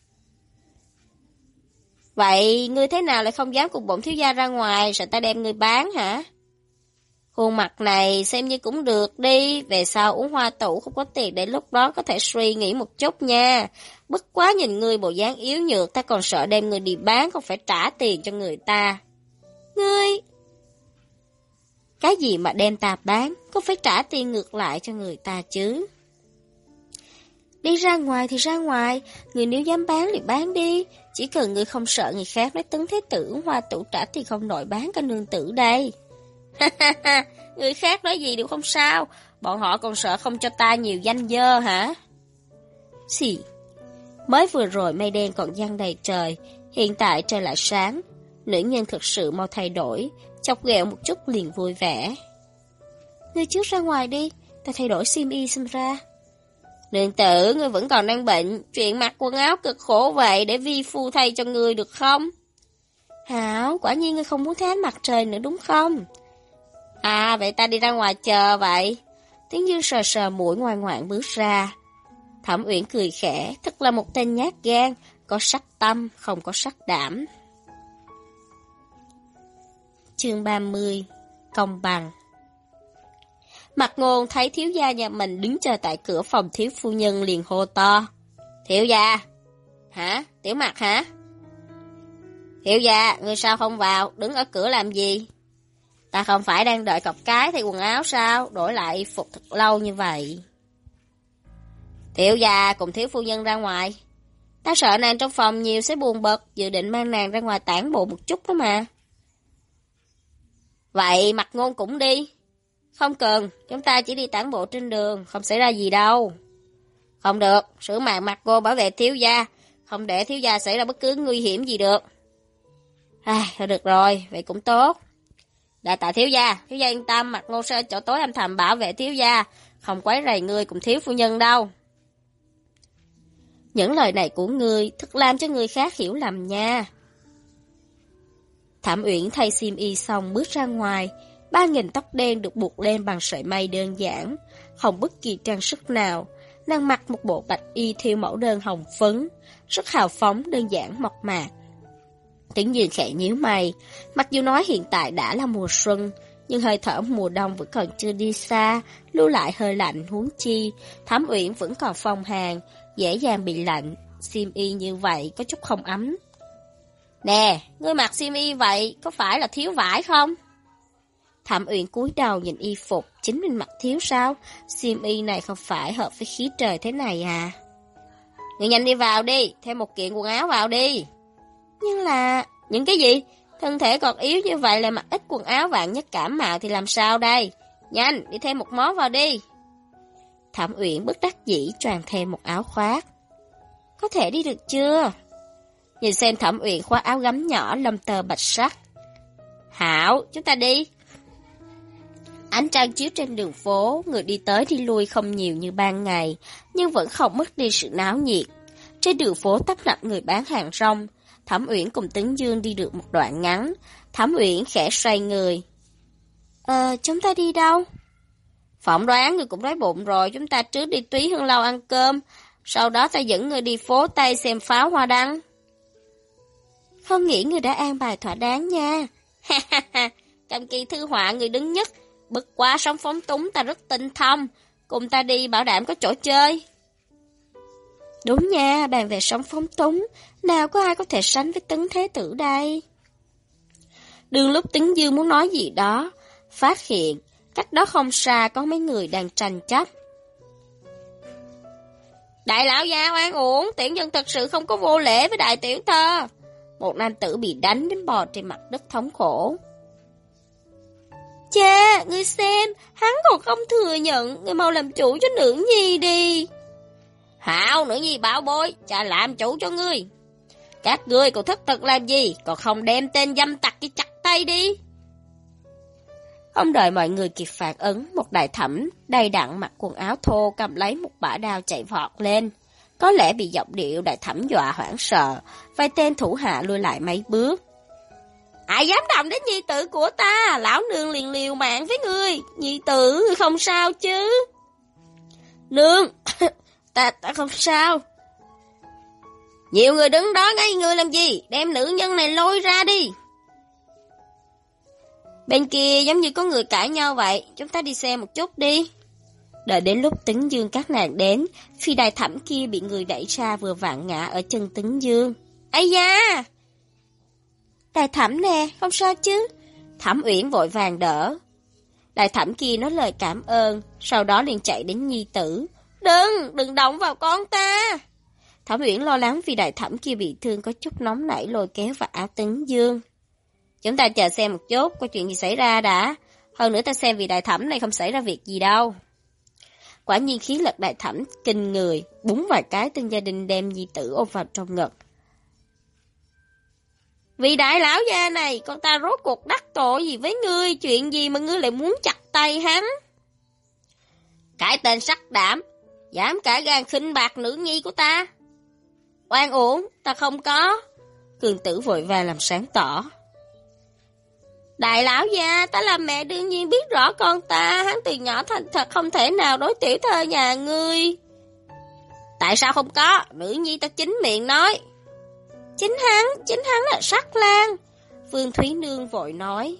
Vậy ngươi thế nào lại không dám cùng bổn thiếu gia ra ngoài, sợ ta đem ngươi bán hả? Khuôn mặt này xem như cũng được đi, về sau uống hoa tủ không có tiền để lúc đó có thể suy nghĩ một chút nha. Bất quá nhìn ngươi bộ dáng yếu nhược, ta còn sợ đem ngươi đi bán, không phải trả tiền cho người ta. Ngươi... Cái gì mà đem ta bán, có phải trả tiền ngược lại cho người ta chứ? Đi ra ngoài thì ra ngoài, người nếu dám bán thì bán đi. Chỉ cần người không sợ người khác nói Tấn Thế Tử uống hoa tủ trả tiền không nổi bán cả nương tử đây. Người khác nói gì đều không sao, bọn họ còn sợ không cho ta nhiều danh dơ hả? Xì, mới vừa rồi mây đen còn giăng đầy trời, hiện tại trời lại sáng. Nữ nhân thực sự mau thay đổi, chọc ghẹo một chút liền vui vẻ. Ngươi trước ra ngoài đi, ta thay đổi xiêm y xem ra. Nương tử, ngươi vẫn còn đang bệnh, chuyện mặc quần áo cực khổ vậy để vi phu thay cho ngươi được không? Hảo, quả nhiên ngươi không muốn thấy ánh mặt trời nữa đúng không? À, vậy ta đi ra ngoài chờ vậy. Tấn Dương sờ sờ mũi ngoan ngoãn bước ra. Thẩm Uyển cười khẽ, thật là một tên nhát gan, có sắc tâm, không có sắc đảm. Chương 30, công bằng. Mặt Ngôn thấy thiếu gia nhà mình đứng chờ tại cửa phòng thiếu phu nhân liền hô to. Thiếu gia! Hả? Tiểu Mặt hả? Thiếu gia, ngươi sao không vào, đứng ở cửa làm gì? Ta không phải đang đợi cọc cái thay quần áo sao, đổi lại phục thật lâu như vậy. Thiếu gia cùng thiếu phu nhân ra ngoài. Ta sợ nàng trong phòng nhiều sẽ buồn bực, dự định mang nàng ra ngoài tản bộ một chút đó mà. Vậy Mặt Ngôn cũng đi. Không cần, chúng ta chỉ đi tản bộ trên đường, không xảy ra gì đâu. Không được, sửa mạng Mặt Ngôn bảo vệ thiếu gia, không để thiếu gia xảy ra bất cứ nguy hiểm gì được. Thôi được rồi, vậy cũng tốt. Đa tạ thiếu gia yên tâm, Mặt Ngôn sẽ ở chỗ tối âm thầm bảo vệ thiếu gia, không quấy rầy ngươi cùng thiếu phu nhân đâu. Những lời này của ngươi thật làm cho người khác hiểu lầm nha. Thẩm Uyển thay xiêm y xong bước ra ngoài, 3.000 tóc đen được buộc lên bằng sợi mây đơn giản, không bất kỳ trang sức nào. Nàng mặc một bộ bạch y theo mẫu đơn hồng phấn, rất hào phóng, đơn giản mộc mạc. Tấn Dương khẽ nhíu mày, mặc dù nói hiện tại đã là mùa xuân, nhưng hơi thở mùa đông vẫn còn chưa đi xa, lưu lại hơi lạnh huống chi. Thẩm Uyển vẫn còn phong hàn, dễ dàng bị lạnh, xiêm y như vậy có chút không ấm. Nè, ngươi mặc xiêm y vậy, có phải là thiếu vải không? Thẩm Uyển cúi đầu nhìn y phục, chính mình mặc thiếu sao? Xiêm y này không phải hợp với khí trời thế này à? Ngươi nhanh đi vào đi, thêm một kiện quần áo vào đi. Nhưng là... Những cái gì? Thân thể còn yếu như vậy lại mặc ít quần áo, vạn nhất cảm mạo thì làm sao đây? Nhanh, đi thêm một món vào đi. Thẩm Uyển bất đắc dĩ choàng thêm một áo khoác. Có thể đi được chưa? Nhìn xem Thẩm Uyển khoác áo gấm nhỏ lông tơ bạch sắc. Hảo, chúng ta đi. Ánh trăng chiếu trên đường phố, người đi tới đi lui không nhiều như ban ngày, nhưng vẫn không mất đi sự náo nhiệt. Trên đường phố tấp nập người bán hàng rong. Thẩm Uyển cùng Tấn Dương đi được một đoạn ngắn. Thẩm Uyển khẽ xoay người. Chúng ta đi đâu? Phỏng đoán người cũng đói bụng rồi, chúng ta trước đi Túy Hương Lâu ăn cơm, sau đó ta dẫn người đi phố Tây xem pháo hoa đăng. Không nghĩ người đã an bài thỏa đáng nha. Cầm kỳ thư họa người đứng nhất, bất quá sống phóng túng ta rất tinh thông, cùng ta đi bảo đảm có chỗ chơi. Đúng nha, bàn về sống phóng túng, nào có ai có thể sánh với Tấn Thế Tử đây. Đường lúc Tấn Dương muốn nói gì đó, phát hiện cách đó không xa có mấy người đang tranh chấp. Đại lão gia oan uổng, tiểu nhân thật sự không có vô lễ với đại tiểu thơ. Một nam tử bị đánh đến bò trên mặt đất thống khổ. Cha, ngươi xem, hắn còn không thừa nhận, ngươi mau làm chủ cho nữ nhi đi. Hảo, nữ nhi bảo bối, cha làm chủ cho ngươi. Các ngươi còn thất thực làm gì, còn không đem tên dâm tặc kia chặt tay đi. Không đợi mọi người kịp phản ứng, một đại thẩm đầy đặn mặc quần áo thô cầm lấy một bả đao chạy vọt lên. Có lẽ bị giọng điệu đại thẩm dọa hoảng sợ, vài tên thủ hạ lùi lại mấy bước. Ai dám động đến nhi tử của ta, lão nương liền liều mạng với ngươi, nhi tử không sao chứ. Nương, ta không sao. Nhiều người đứng đó ngay người làm gì, đem nữ nhân này lôi ra đi. Bên kia giống như có người cãi nhau vậy, chúng ta đi xem một chút đi. Đợi đến lúc Tấn Dương các nàng đến, phi đại thẩm kia bị người đẩy ra vừa vặn ngã ở chân Tấn Dương. Ây da! Đại thẩm nè, không sao chứ? Thẩm Uyển vội vàng đỡ. Đại thẩm kia nói lời cảm ơn, sau đó liền chạy đến nhi tử. Đừng động vào con ta! Thẩm Uyển lo lắng vì đại thẩm kia bị thương có chút nóng nảy lôi kéo vào áo Tấn Dương. Chúng ta chờ xem một chút, có chuyện gì xảy ra đã. Hơn nữa ta xem vì đại thẩm này không xảy ra việc gì đâu. Quả nhiên khí lực đại thẩm kinh người, búng vài cái tên gia đình đem nhi tử ôm vào trong ngực. Vì đại lão gia này, con ta rốt cuộc đắc tội gì với ngươi, chuyện gì mà ngươi lại muốn chặt tay hắn? Cái tên sắc đảm, dám cả gan khinh bạc nữ nhi của ta. Oan uổng, ta không có. Cường tử vội vàng làm sáng tỏ. Đại lão gia, ta làm mẹ đương nhiên biết rõ con ta, hắn từ nhỏ thành thật không thể nào đối tiểu thơ nhà ngươi. Tại sao không có, nữ nhi ta chính miệng nói. Chính hắn là Sắc Lang. Vương Thúy Nương vội nói.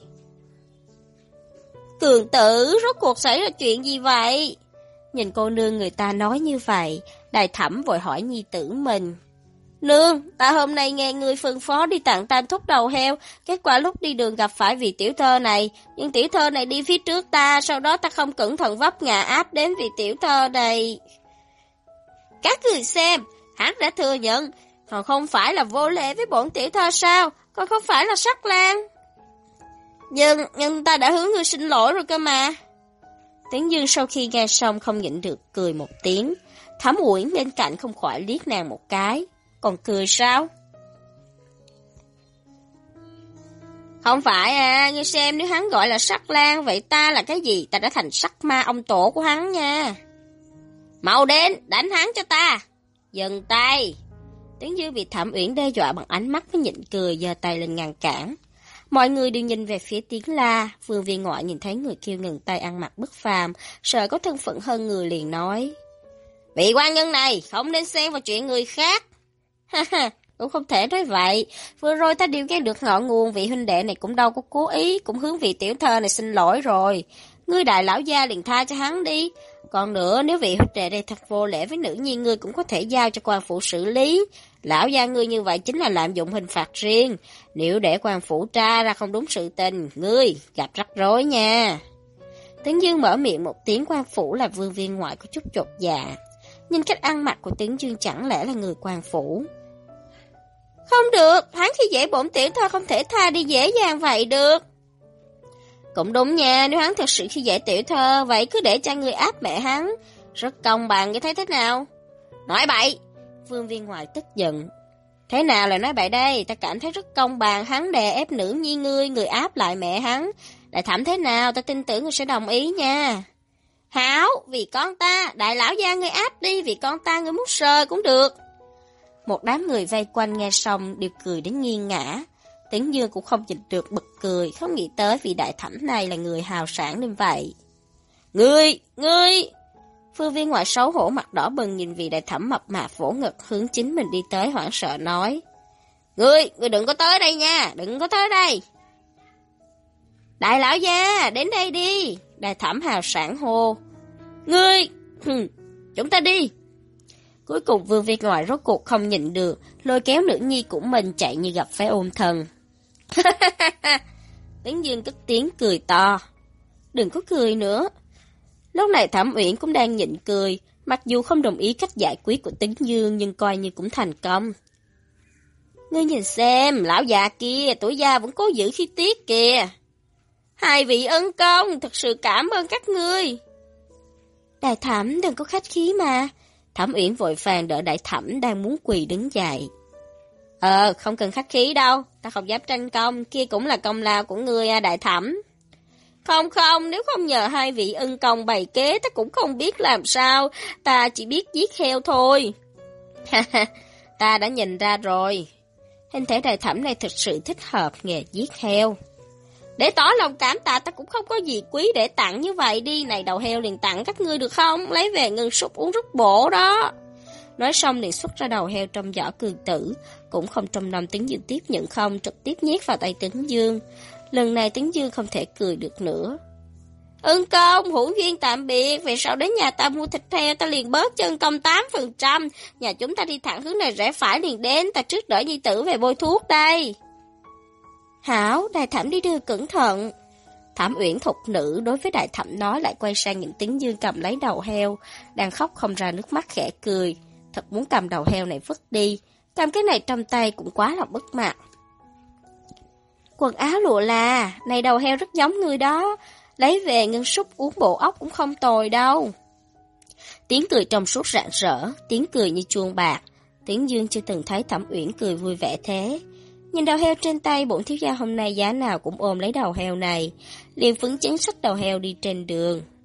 Cường tử, rốt cuộc xảy ra chuyện gì vậy? Nhìn cô nương người ta nói như vậy, đại thẩm vội hỏi nhi tử mình. Nương, ta hôm nay nghe người phân phó đi tặng tam thúc đầu heo, kết quả lúc đi đường gặp phải vị tiểu thơ này, nhưng tiểu thơ này đi phía trước ta, sau đó ta không cẩn thận vấp ngã áp đến vị tiểu thơ này. Các người xem, hắn đã thừa nhận, còn không phải là vô lễ với bổn tiểu thơ sao, còn không phải là Sắc Lang. Nhưng ta đã hướng ngươi xin lỗi rồi cơ mà. Tấn Dương sau khi nghe xong không nhịn được cười một tiếng, Thẩm Uyển bên cạnh không khỏi liếc nàng một cái. Còn cười sao? Không phải à, ngươi xem nếu hắn gọi là Sắc Lang, vậy ta là cái gì? Ta đã thành sắc ma ông tổ của hắn nha. Mau đến, đánh hắn cho ta. Dừng tay. Tấn Dương bị Thẩm Uyển đe dọa bằng ánh mắt với nhịn cười, giơ tay lên ngăn cản. Mọi người đều nhìn về phía Tiến La. Vương viên ngoại nhìn thấy người kêu ngừng tay ăn mặc bất phàm, sợ có thân phận hơn người liền nói. Vị quan nhân này không nên xen vào chuyện người khác. Ha, cũng không thể nói vậy. Vừa rồi ta điều nghe được ngọn nguồn, vị huynh đệ này cũng đâu có cố ý, cũng hướng vị tiểu thơ này xin lỗi rồi. Ngươi đại lão gia liền tha cho hắn đi. Còn nữa, nếu vị huynh đệ đây thật vô lễ với nữ nhi ngươi cũng có thể giao cho quan phủ xử lý. Lão gia ngươi như vậy chính là lạm dụng hình phạt riêng. Nếu để quan phủ tra ra không đúng sự tình, ngươi gặp rắc rối nha. Tấn Dương mở miệng một tiếng, quan phủ là vương viên ngoại có chút chột dạ. Nhìn cách ăn mặc của Tấn Dương chẳng lẽ là người quan phủ. Không được, hắn khi dễ bổn tiểu thơ không thể tha đi dễ dàng vậy được. Cũng đúng nha, nếu hắn thật sự khi dễ tiểu thơ, vậy cứ để cho người áp mẹ hắn. Rất công bằng, ngươi thấy thế nào? Nói bậy! Vương Viên Ngoại tức giận. Thế nào là nói bậy đây? Ta cảm thấy rất công bằng, hắn đè ép nữ nhi ngươi, người áp lại mẹ hắn. Đại thẩm thế nào, ta tin tưởng ngươi sẽ đồng ý nha. Hảo, vì con ta, đại lão gia ngươi áp đi, vì con ta ngươi muốn sờ cũng được. Một đám người vây quanh nghe xong đều cười đến nghiêng ngã. Tấn Dương cũng không nhịn được bật cười, không nghĩ tới vị đại thẩm này là người hào sản đến vậy. Ngươi! Phương Viên Ngoại xấu hổ mặt đỏ bừng nhìn vị đại thẩm mập mạp vỗ ngực hướng chính mình đi tới hoảng sợ nói. Ngươi đừng có tới đây nha, đừng có tới đây. Đại lão gia, đến đây đi. Đại thẩm hào sản hô. Ngươi, chúng ta đi. Cuối cùng Vương Viên Ngoại rốt cuộc không nhịn được, lôi kéo nữ nhi của mình chạy như gặp phải ôn thần. Tấn Dương cất tiếng cười to. Đừng có cười nữa. Lúc này Thẩm Uyển cũng đang nhịn cười, mặc dù không đồng ý cách giải quyết của Tấn Dương nhưng coi như cũng thành công. Ngươi nhìn xem, lão già kia, tuổi già vẫn cố giữ khí tiết kìa. Hai vị ân công, thật sự cảm ơn các ngươi. Đại thẩm đừng có khách khí mà. Thẩm Uyển vội vàng đỡ đại thẩm đang muốn quỳ đứng dậy. Không cần khách khí đâu, ta không dám tranh công, kia cũng là công lao của ngươi à đại thẩm. Không, nếu không nhờ hai vị ân công bày kế, ta cũng không biết làm sao, ta chỉ biết giết heo thôi. Ta đã nhìn ra rồi, hình thể đại thẩm này thực sự thích hợp nghề giết heo. Để tỏ lòng cảm tạ ta cũng không có gì quý để tặng như vậy đi, này đầu heo liền tặng các ngươi được không, lấy về ngân súp uống rất bổ đó. Nói xong liền xuất ra đầu heo trong giỏ cường tử, cũng không trông nom Tấn Dương tiếp nhận không, trực tiếp nhét vào tay Tấn Dương. Lần này Tấn Dương không thể cười được nữa. Ân công, hữu duyên tạm biệt, về sau đến nhà ta mua thịt heo ta liền bớt chân công 8%, nhà chúng ta đi thẳng hướng này rẽ phải liền đến, ta trước đỡ nhi tử về bôi thuốc đây. Hảo, đại thẩm đi đưa cẩn thận. Thẩm Uyển thục nữ đối với đại thẩm nói lại quay sang nhìn Tấn Dương cầm lấy đầu heo, đang khóc không ra nước mắt khẽ cười. Thật muốn cầm đầu heo này vứt đi, cầm cái này trong tay cũng quá là bất mặt. Quần áo lụa là, này đầu heo rất giống người đó, lấy về ngân súp uống bộ ốc cũng không tồi đâu. Tiếng cười trong suốt rạng rỡ, tiếng cười như chuông bạc. Tấn Dương chưa từng thấy Thẩm Uyển cười vui vẻ thế. Nhìn đầu heo trên tay, bổn thiếu gia hôm nay giá nào cũng ôm lấy đầu heo này, liền phấn chấn xách đầu heo đi trên đường.